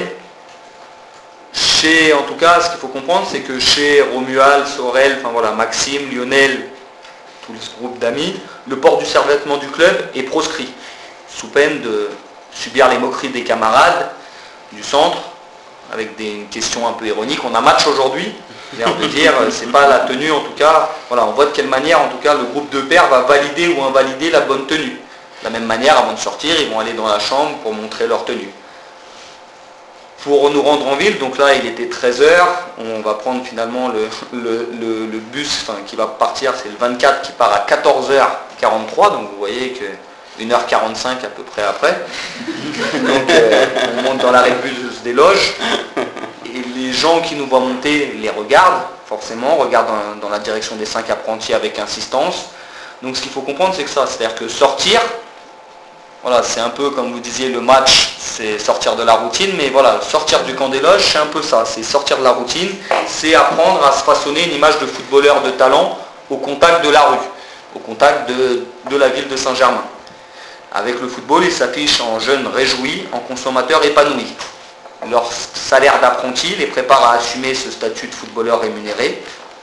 En tout cas, ce qu'il faut comprendre, c'est que chez Romuald, Sorel, Maxime, Lionel, tout ce groupe d'amis, le port du survêtement du club est proscrit, sous peine de subir les moqueries des camarades du centre, avec des questions un peu ironiques. On a match aujourd'hui, l'air de dire, c'est pas la tenue en tout cas, on voit de quelle manière en tout cas le groupe de pairs va valider ou invalider la bonne tenue. De la même manière, avant de sortir, ils vont aller dans la chambre pour montrer leur tenue. Pour nous rendre en ville, donc là il était 13h, on va prendre finalement le bus qui va partir, c'est le 24 qui part à 14h43, donc vous voyez que 1h45 à peu près après. Donc on monte dans l'arrêt de bus des loges, et les gens qui nous voient monter les regardent, forcément, regardent dans la direction des 5 apprentis avec insistance. Donc ce qu'il faut comprendre, c'est que ça, c'est-à-dire que sortir, c'est un peu comme vous disiez, le match, c'est sortir de la routine, mais sortir du camp des loges, c'est un peu ça, c'est sortir de la routine, c'est apprendre à se façonner une image de footballeur de talent au contact de la rue, au contact de la ville de Saint-Germain. Avec le football, ils s'affichent en jeunes réjouis, en consommateurs épanouis. Leur salaire d'apprenti les prépare à assumer ce statut de footballeur rémunéré.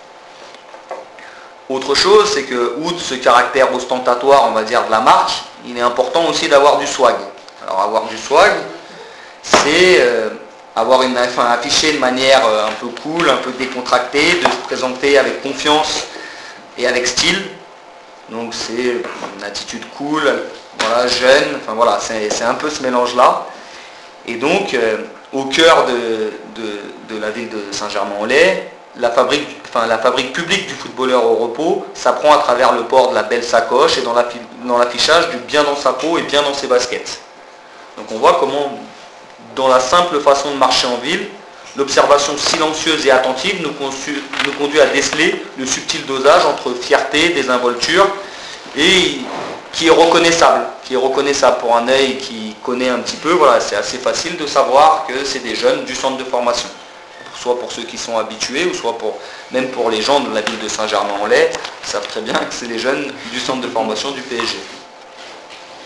Autre chose, c'est que, outre ce caractère ostentatoire, on va dire, de la marche, il est important aussi d'avoir du swag. Alors avoir du swag, c'est afficher de manière un peu cool, un peu décontractée, de se présenter avec confiance et avec style. Donc c'est une attitude cool, jeune, c'est un peu ce mélange-là. Et donc, au cœur de la ville de Saint-Germain-en-Laye, la fabrique publique du footballeur au repos s'apprend à travers le port de la belle sacoche et dans l'affichage du bien dans sa peau et bien dans ses baskets. Donc on voit comment, dans la simple façon de marcher en ville, l'observation silencieuse et attentive nous conduit à déceler le subtil dosage entre fierté, désinvolture, et qui est reconnaissable pour un œil qui connaît un petit peu. C'est assez facile de savoir que c'est des jeunes du centre de formation. Soit pour ceux qui sont habitués, ou soit même pour les gens de la ville de Saint-Germain-en-Laye, ils savent très bien que c'est des jeunes du centre de formation du PSG.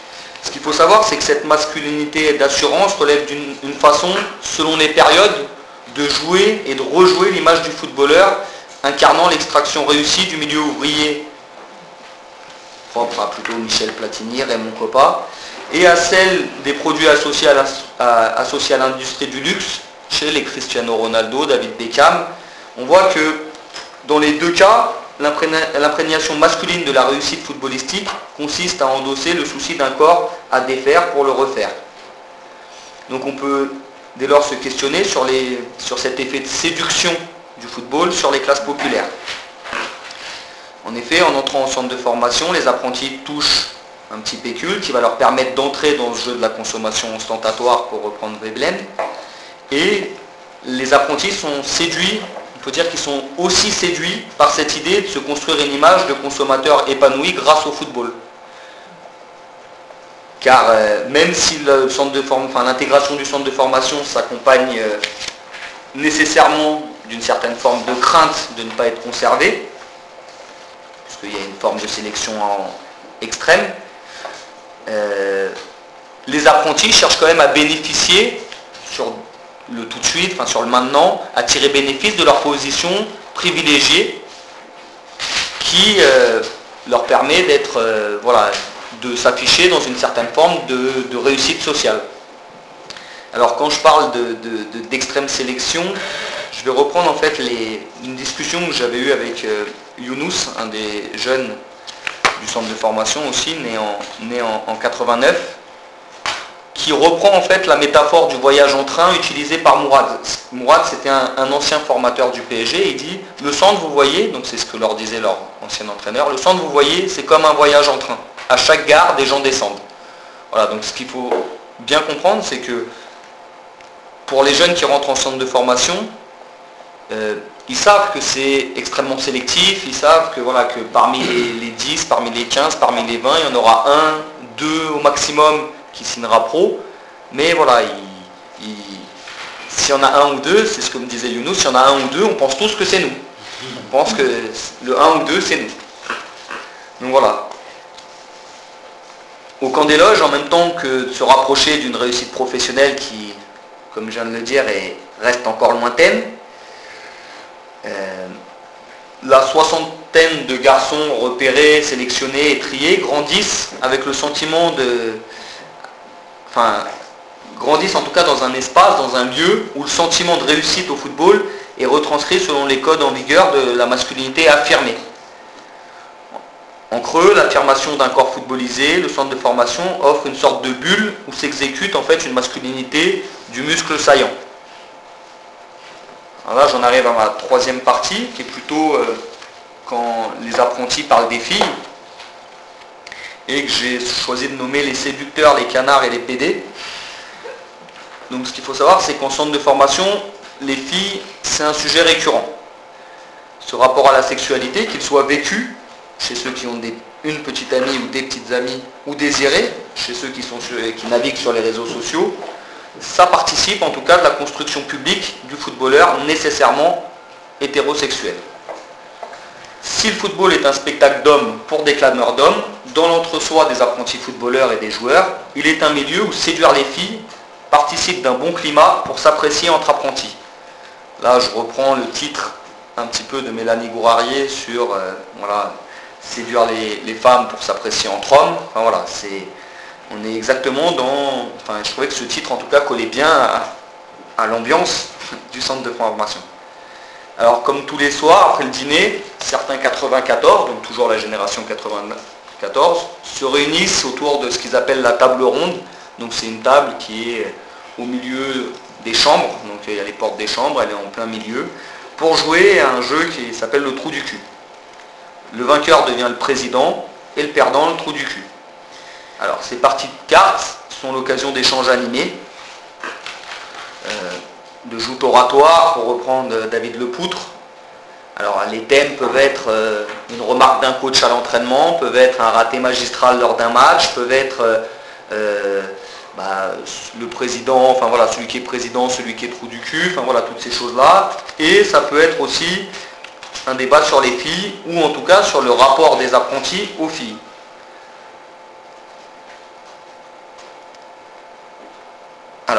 Ce qu'il faut savoir, c'est que cette masculinité d'assurance relève d'une façon, selon les périodes, de jouer et de rejouer l'image du footballeur incarnant l'extraction réussie du milieu ouvrier, propre à plutôt Michel Platini, Raymond Coppa, et à celle des produits associés à l'industrie du luxe, chez les Cristiano Ronaldo, David Beckham. On voit que dans les deux cas, l'imprégnation masculine de la réussite footballistique consiste à endosser le souci d'un corps à défaire pour le refaire. Donc on peut dès lors se questionner sur cet effet de séduction du football sur les classes populaires. En effet, en entrant en centre de formation, les apprentis touchent un petit pécule qui va leur permettre d'entrer dans ce jeu de la consommation ostentatoire, pour reprendre Veblen. Et les apprentis sont séduits, il faut dire qu'ils sont aussi séduits par cette idée de se construire une image de consommateur épanoui grâce au football. Car même si l'intégration du centre de formation s'accompagne nécessairement d'une certaine forme de crainte de ne pas être conservé, puisqu'il y a une forme de sélection extrême, les apprentis cherchent quand même à bénéficier sur le tout de suite, sur le maintenant, à tirer bénéfice de leur position privilégiée qui leur permet de s'afficher dans une certaine forme de réussite sociale. Alors quand je parle d'extrême sélection, je vais reprendre en fait une discussion que j'avais eue avec Younous, un des jeunes du centre de formation aussi, né en 89, qui reprend en fait la métaphore du voyage en train utilisée par Mourad. Mourad, c'était un ancien formateur du PSG, il dit « Le centre, vous voyez », donc c'est ce que leur disait leur ancien entraîneur, « Le centre, vous voyez, c'est comme un voyage en train. À chaque gare, des gens descendent. » Voilà, donc ce qu'il faut bien comprendre, c'est que pour les jeunes qui rentrent en centre de formation, ils savent que c'est extrêmement sélectif, ils savent que parmi les 10, parmi les 15, parmi les 20, il y en aura 1, 2 au maximum qui signera pro, mais voilà, s'il y en a 1 ou 2, c'est ce que me disait Younous, s'il y en a 1 ou 2, on pense tous que c'est nous. On pense que le 1 ou 2, c'est nous. Donc voilà. Au camp des loges, en même temps que de se rapprocher d'une réussite professionnelle qui, comme je viens de le dire, reste encore lointaine, la soixantaine de garçons repérés, sélectionnés et triés grandissent avec le sentiment grandissent en tout cas dans un espace, dans un lieu où le sentiment de réussite au football est retranscrit selon les codes en vigueur de la masculinité affirmée. En creux, l'affirmation d'un corps footballisé, le centre de formation offre une sorte de bulle où s'exécute en fait une masculinité du muscle saillant. Alors là, j'en arrive à ma troisième partie, qui est plutôt quand les apprentis parlent des filles, et que j'ai choisi de nommer les séducteurs, les canards et les PD. Donc ce qu'il faut savoir, c'est qu'en centre de formation, les filles, c'est un sujet récurrent. Ce rapport à la sexualité, qu'il soit vécu chez ceux qui ont une petite amie ou des petites amies, ou désiré, chez ceux qui naviguent sur les réseaux sociaux, ça participe en tout cas de la construction publique du footballeur nécessairement hétérosexuel. Si le football est un spectacle d'hommes pour des clameurs d'hommes, dans l'entre-soi des apprentis footballeurs et des joueurs, il est un milieu où séduire les filles participe d'un bon climat pour s'apprécier entre apprentis. Là, je reprends le titre un petit peu de Mélanie Gourarier sur séduire les femmes pour s'apprécier entre hommes. On est exactement je trouvais que ce titre en tout cas collait bien à l'ambiance du centre de formation. Alors comme tous les soirs, après le dîner, certains 94, donc toujours la génération 94, se réunissent autour de ce qu'ils appellent la table ronde. Donc c'est une table qui est au milieu des chambres, donc il y a les portes des chambres, elle est en plein milieu, pour jouer à un jeu qui s'appelle le trou du cul. Le vainqueur devient le président et le perdant le trou du cul. Alors ces parties de cartes sont l'occasion d'échanges animés, de joutes oratoires, pour reprendre David Lepoutre. Alors les thèmes peuvent être une remarque d'un coach à l'entraînement, peuvent être un raté magistral lors d'un match, peuvent être le président, celui qui est président, celui qui est trou du cul, toutes ces choses-là. Et ça peut être aussi un débat sur les filles, ou en tout cas sur le rapport des apprentis aux filles.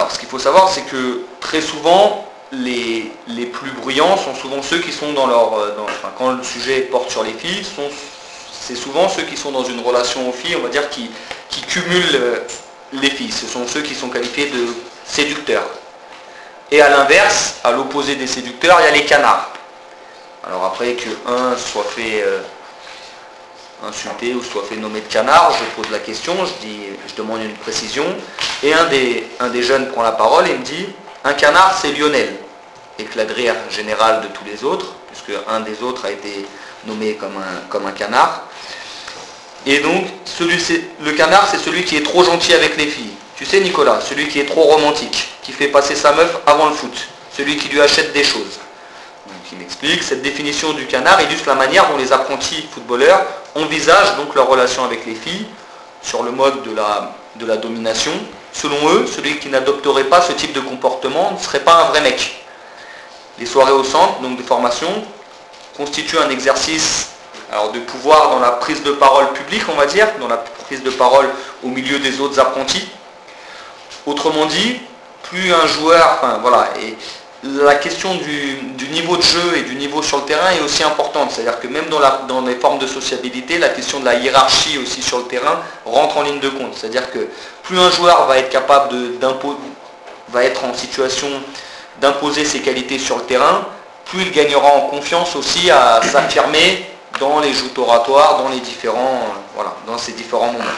Alors, ce qu'il faut savoir, c'est que très souvent, les plus bruyants sont souvent ceux qui sont quand le sujet porte sur les filles, c'est souvent ceux qui sont dans une relation aux filles, on va dire, qui cumulent les filles. Ce sont ceux qui sont qualifiés de séducteurs. Et à l'inverse, à l'opposé des séducteurs, il y a les canards. Alors après qu'un soit fait insulter ou soit fait nommer de canard, je pose la question, je demande une précision, et un des jeunes prend la parole et me dit « Un canard, c'est Lionel ». Éclat de rire général de tous les autres, puisque un des autres a été nommé comme un canard. Et donc, le canard, c'est celui qui est trop gentil avec les filles. Tu sais, Nicolas, celui qui est trop romantique, qui fait passer sa meuf avant le foot, celui qui lui achète des choses. Donc, il m'explique, cette définition du canard illustre la manière dont les apprentis footballeurs envisagent donc leur relation avec les filles sur le mode de la domination. Selon eux, celui qui n'adopterait pas ce type de comportement ne serait pas un vrai mec. Les soirées au centre, donc de formation, constituent un exercice de pouvoir dans la prise de parole publique, on va dire, dans la prise de parole au milieu des autres apprentis. Autrement dit, plus un joueur, et la question du niveau de jeu et du niveau sur le terrain est aussi importante. C'est-à-dire que même dans les formes de sociabilité, la question de la hiérarchie aussi sur le terrain rentre en ligne de compte. C'est-à-dire que plus un joueur va être capable va être en situation d'imposer ses qualités sur le terrain, plus il gagnera en confiance aussi à s'affirmer dans les joutes oratoires, dans ces différents moments.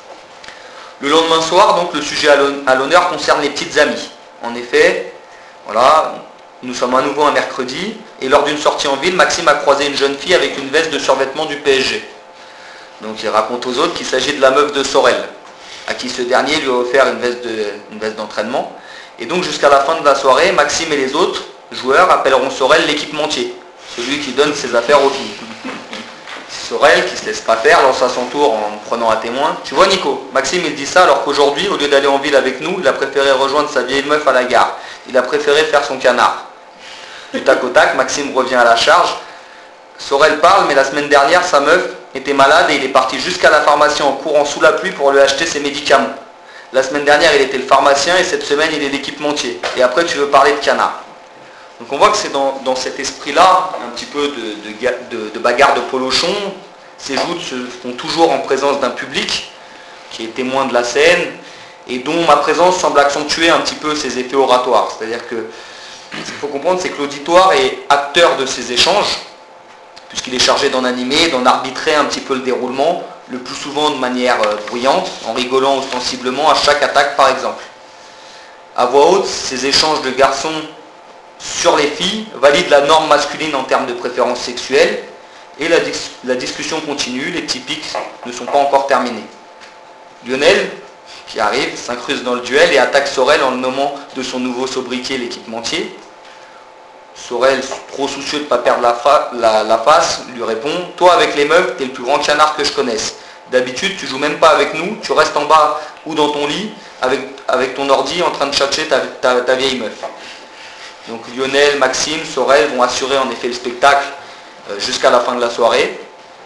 Le lendemain soir, donc, le sujet à l'honneur concerne les petites amies. En effet, nous sommes à nouveau un mercredi, et lors d'une sortie en ville, Maxime a croisé une jeune fille avec une veste de survêtement du PSG. Donc il raconte aux autres qu'il s'agit de la meuf de Sorel, à qui ce dernier lui a offert une veste d'entraînement. Et donc jusqu'à la fin de la soirée, Maxime et les autres joueurs appelleront Sorel l'équipementier, celui qui donne ses affaires aux filles. Sorel, qui ne se laisse pas faire, lance à son tour en prenant à témoin. Tu vois Nico, Maxime il dit ça alors qu'aujourd'hui, au lieu d'aller en ville avec nous, il a préféré rejoindre sa vieille meuf à la gare. Il a préféré faire son canard. Du tac au tac, Maxime revient à la charge. Sorel parle, mais la semaine dernière, sa meuf était malade et il est parti jusqu'à la pharmacie en courant sous la pluie pour lui acheter ses médicaments. La semaine dernière, il était le pharmacien et cette semaine, il est l'équipementier. Et après, tu veux parler de canard. Donc on voit que c'est dans cet esprit-là, un petit peu de bagarre de polochon. Ces joutes se font toujours en présence d'un public qui est témoin de la scène et dont ma présence semble accentuer un petit peu ces effets oratoires. C'est-à-dire que ce qu'il faut comprendre, c'est que l'auditoire est acteur de ces échanges, puisqu'il est chargé d'en animer, d'en arbitrer un petit peu le déroulement, le plus souvent de manière bruyante, en rigolant ostensiblement à chaque attaque par exemple. À voix haute, ces échanges de garçons sur les filles valident la norme masculine en termes de préférence sexuelle, et la discussion continue, les petits pics ne sont pas encore terminés. Lionel, qui arrive, s'incruste dans le duel et attaque Sorel en le nommant de son nouveau sobriquet l'équipementier. Sorel, trop soucieux de ne pas perdre la face, lui répond « Toi, avec les meufs, t'es le plus grand canard que je connaisse. D'habitude, tu joues même pas avec nous, tu restes en bas ou dans ton lit avec ton ordi en train de chercher ta vieille meuf. » Donc Lionel, Maxime, Sorel vont assurer en effet le spectacle jusqu'à la fin de la soirée.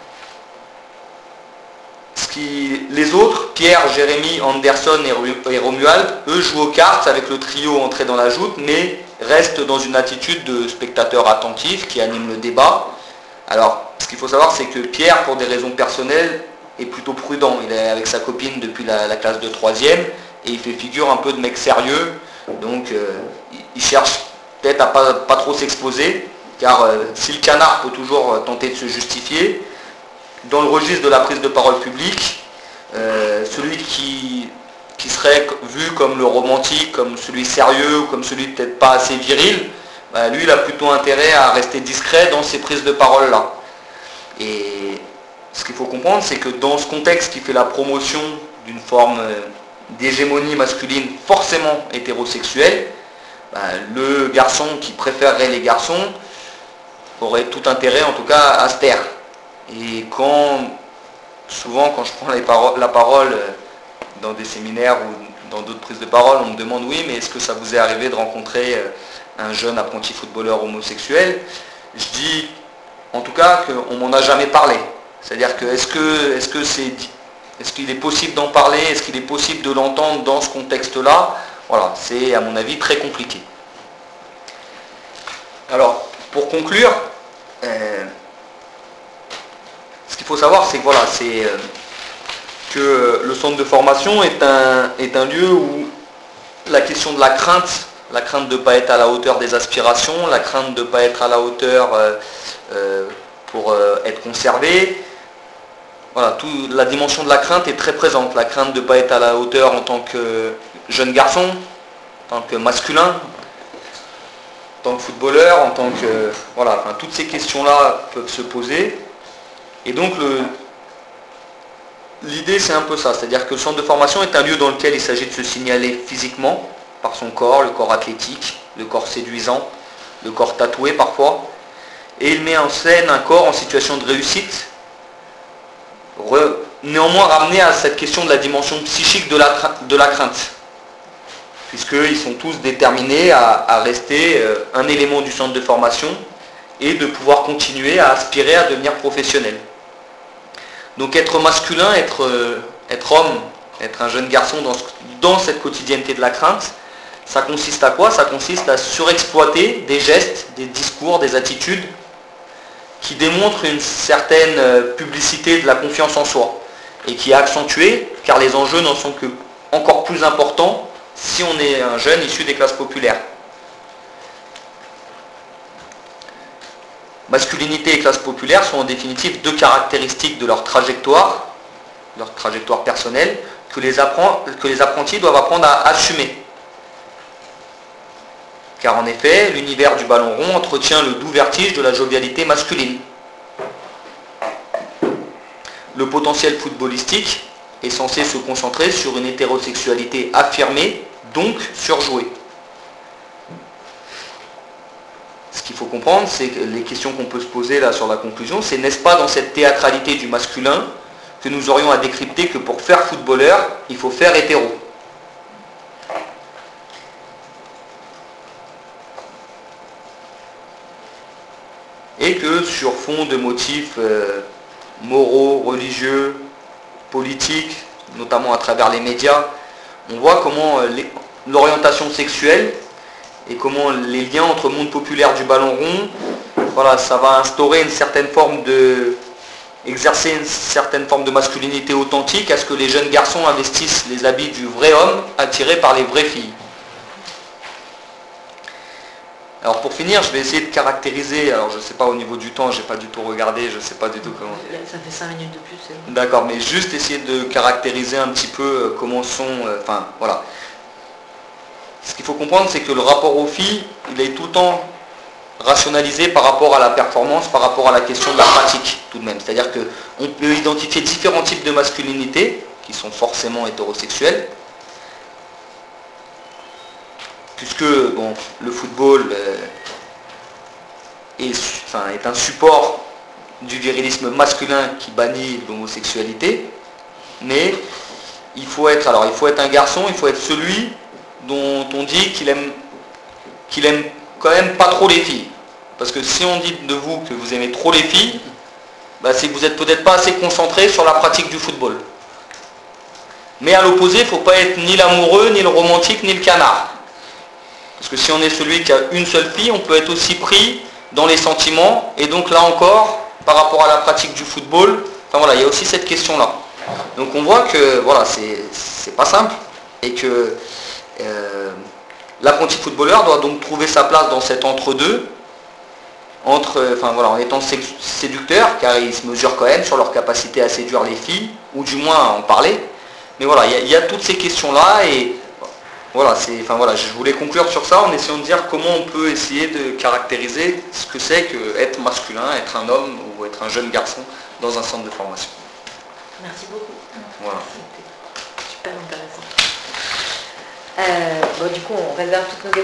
Les autres, Pierre, Jérémy, Anderson et Romuald, eux jouent aux cartes avec le trio entré dans la joute, mais restent dans une attitude de spectateur attentif qui anime le débat. Alors, ce qu'il faut savoir, c'est que Pierre, pour des raisons personnelles, est plutôt prudent. Il est avec sa copine depuis la classe de 3e et il fait figure un peu de mec sérieux. Donc, il cherche peut-être à pas trop s'exposer, car si le canard peut toujours tenter de se justifier, dans le registre de la prise de parole publique, celui qui serait vu comme le romantique, comme celui sérieux, ou comme celui peut-être pas assez viril, lui il a plutôt intérêt à rester discret dans ces prises de parole-là. Et ce qu'il faut comprendre, c'est que dans ce contexte qui fait la promotion d'une forme d'hégémonie masculine forcément hétérosexuelle, le garçon qui préférerait les garçons aurait tout intérêt en tout cas à se taire. Et souvent quand je prends la parole dans des séminaires ou dans d'autres prises de parole, on me demande oui, mais est-ce que ça vous est arrivé de rencontrer un jeune apprenti footballeur homosexuel? Je dis en tout cas qu'on m'en a jamais parlé. C'est-à-dire que est-ce qu'il est possible d'en parler? Est-ce qu'il est possible de l'entendre dans ce contexte-là? Voilà, c'est à mon avis très compliqué. Alors, pour conclure, ce qu'il faut savoir, c'est que voilà, que le centre de formation est un lieu où la question de la crainte de ne pas être à la hauteur des aspirations, la crainte de ne pas être à la hauteur pour être conservé, voilà, la dimension de la crainte est très présente. La crainte de ne pas être à la hauteur en tant que jeune garçon, en tant que masculin, en tant que footballeur, en tant que... Voilà, enfin, toutes ces questions-là peuvent se poser. Et donc l'idée c'est un peu ça, c'est-à-dire que le centre de formation est un lieu dans lequel il s'agit de se signaler physiquement, par son corps, le corps athlétique, le corps séduisant, le corps tatoué parfois, et il met en scène un corps en situation de réussite, néanmoins ramené à cette question de la dimension psychique de la crainte, puisqu'ils sont tous déterminés à rester un élément du centre de formation et de pouvoir continuer à aspirer à devenir professionnel. Donc être masculin, être homme, être un jeune garçon dans cette quotidienneté de la crainte, ça consiste à quoi? Ça consiste à surexploiter des gestes, des discours, des attitudes qui démontrent une certaine publicité de la confiance en soi et qui est accentuée car les enjeux n'en sont que encore plus importants si on est un jeune issu des classes populaires. Masculinité et classe populaire sont en définitive deux caractéristiques de leur trajectoire personnelle, que les apprentis doivent apprendre à assumer. Car en effet, l'univers du ballon rond entretient le doux vertige de la jovialité masculine. Le potentiel footballistique est censé se concentrer sur une hétérosexualité affirmée, donc surjouée. Ce qu'il faut comprendre, c'est que les questions qu'on peut se poser là sur la conclusion, c'est n'est-ce pas dans cette théâtralité du masculin que nous aurions à décrypter que pour faire footballeur, il faut faire hétéro. Et que sur fond de motifs moraux, religieux, politiques, notamment à travers les médias, on voit comment l'orientation sexuelle et comment les liens entre le monde populaire du ballon rond, voilà, ça va instaurer exercer une certaine forme de masculinité authentique à ce que les jeunes garçons investissent les habits du vrai homme attirés par les vraies filles. Alors pour finir, je vais essayer de caractériser, alors je ne sais pas au niveau du temps, je n'ai pas du tout regardé, je ne sais pas du tout comment... Ça fait 5 minutes de plus, c'est bon. D'accord, mais juste essayer de caractériser un petit peu comment sont... Enfin, voilà. Ce qu'il faut comprendre, c'est que le rapport aux filles, il est tout le temps rationalisé par rapport à la performance, par rapport à la question de la pratique, tout de même. C'est-à-dire qu'on peut identifier différents types de masculinité, qui sont forcément hétérosexuels, puisque bon, le football est un support du virilisme masculin qui bannit l'homosexualité, mais il faut être un garçon, il faut être celui dont on dit qu'il aime quand même pas trop les filles. Parce que si on dit de vous que vous aimez trop les filles, c'est que vous n'êtes peut-être pas assez concentré sur la pratique du football. Mais à l'opposé, il ne faut pas être ni l'amoureux, ni le romantique, ni le canard. Parce que si on est celui qui a une seule fille, on peut être aussi pris dans les sentiments. Et donc là encore, par rapport à la pratique du football, il y a aussi cette question-là. Donc on voit que voilà, c'est pas simple et que l'apprenti footballeur doit donc trouver sa place dans cet entre-deux, en étant séducteur, car il se mesure quand même sur leur capacité à séduire les filles, ou du moins à en parler. Mais voilà, il y a toutes ces questions-là et voilà, je voulais conclure sur ça en essayant de dire comment on peut essayer de caractériser ce que c'est qu'être masculin, être un homme ou être un jeune garçon dans un centre de formation. Merci beaucoup. Voilà. C'était super intéressant. Du coup, on réserve toutes nos questions.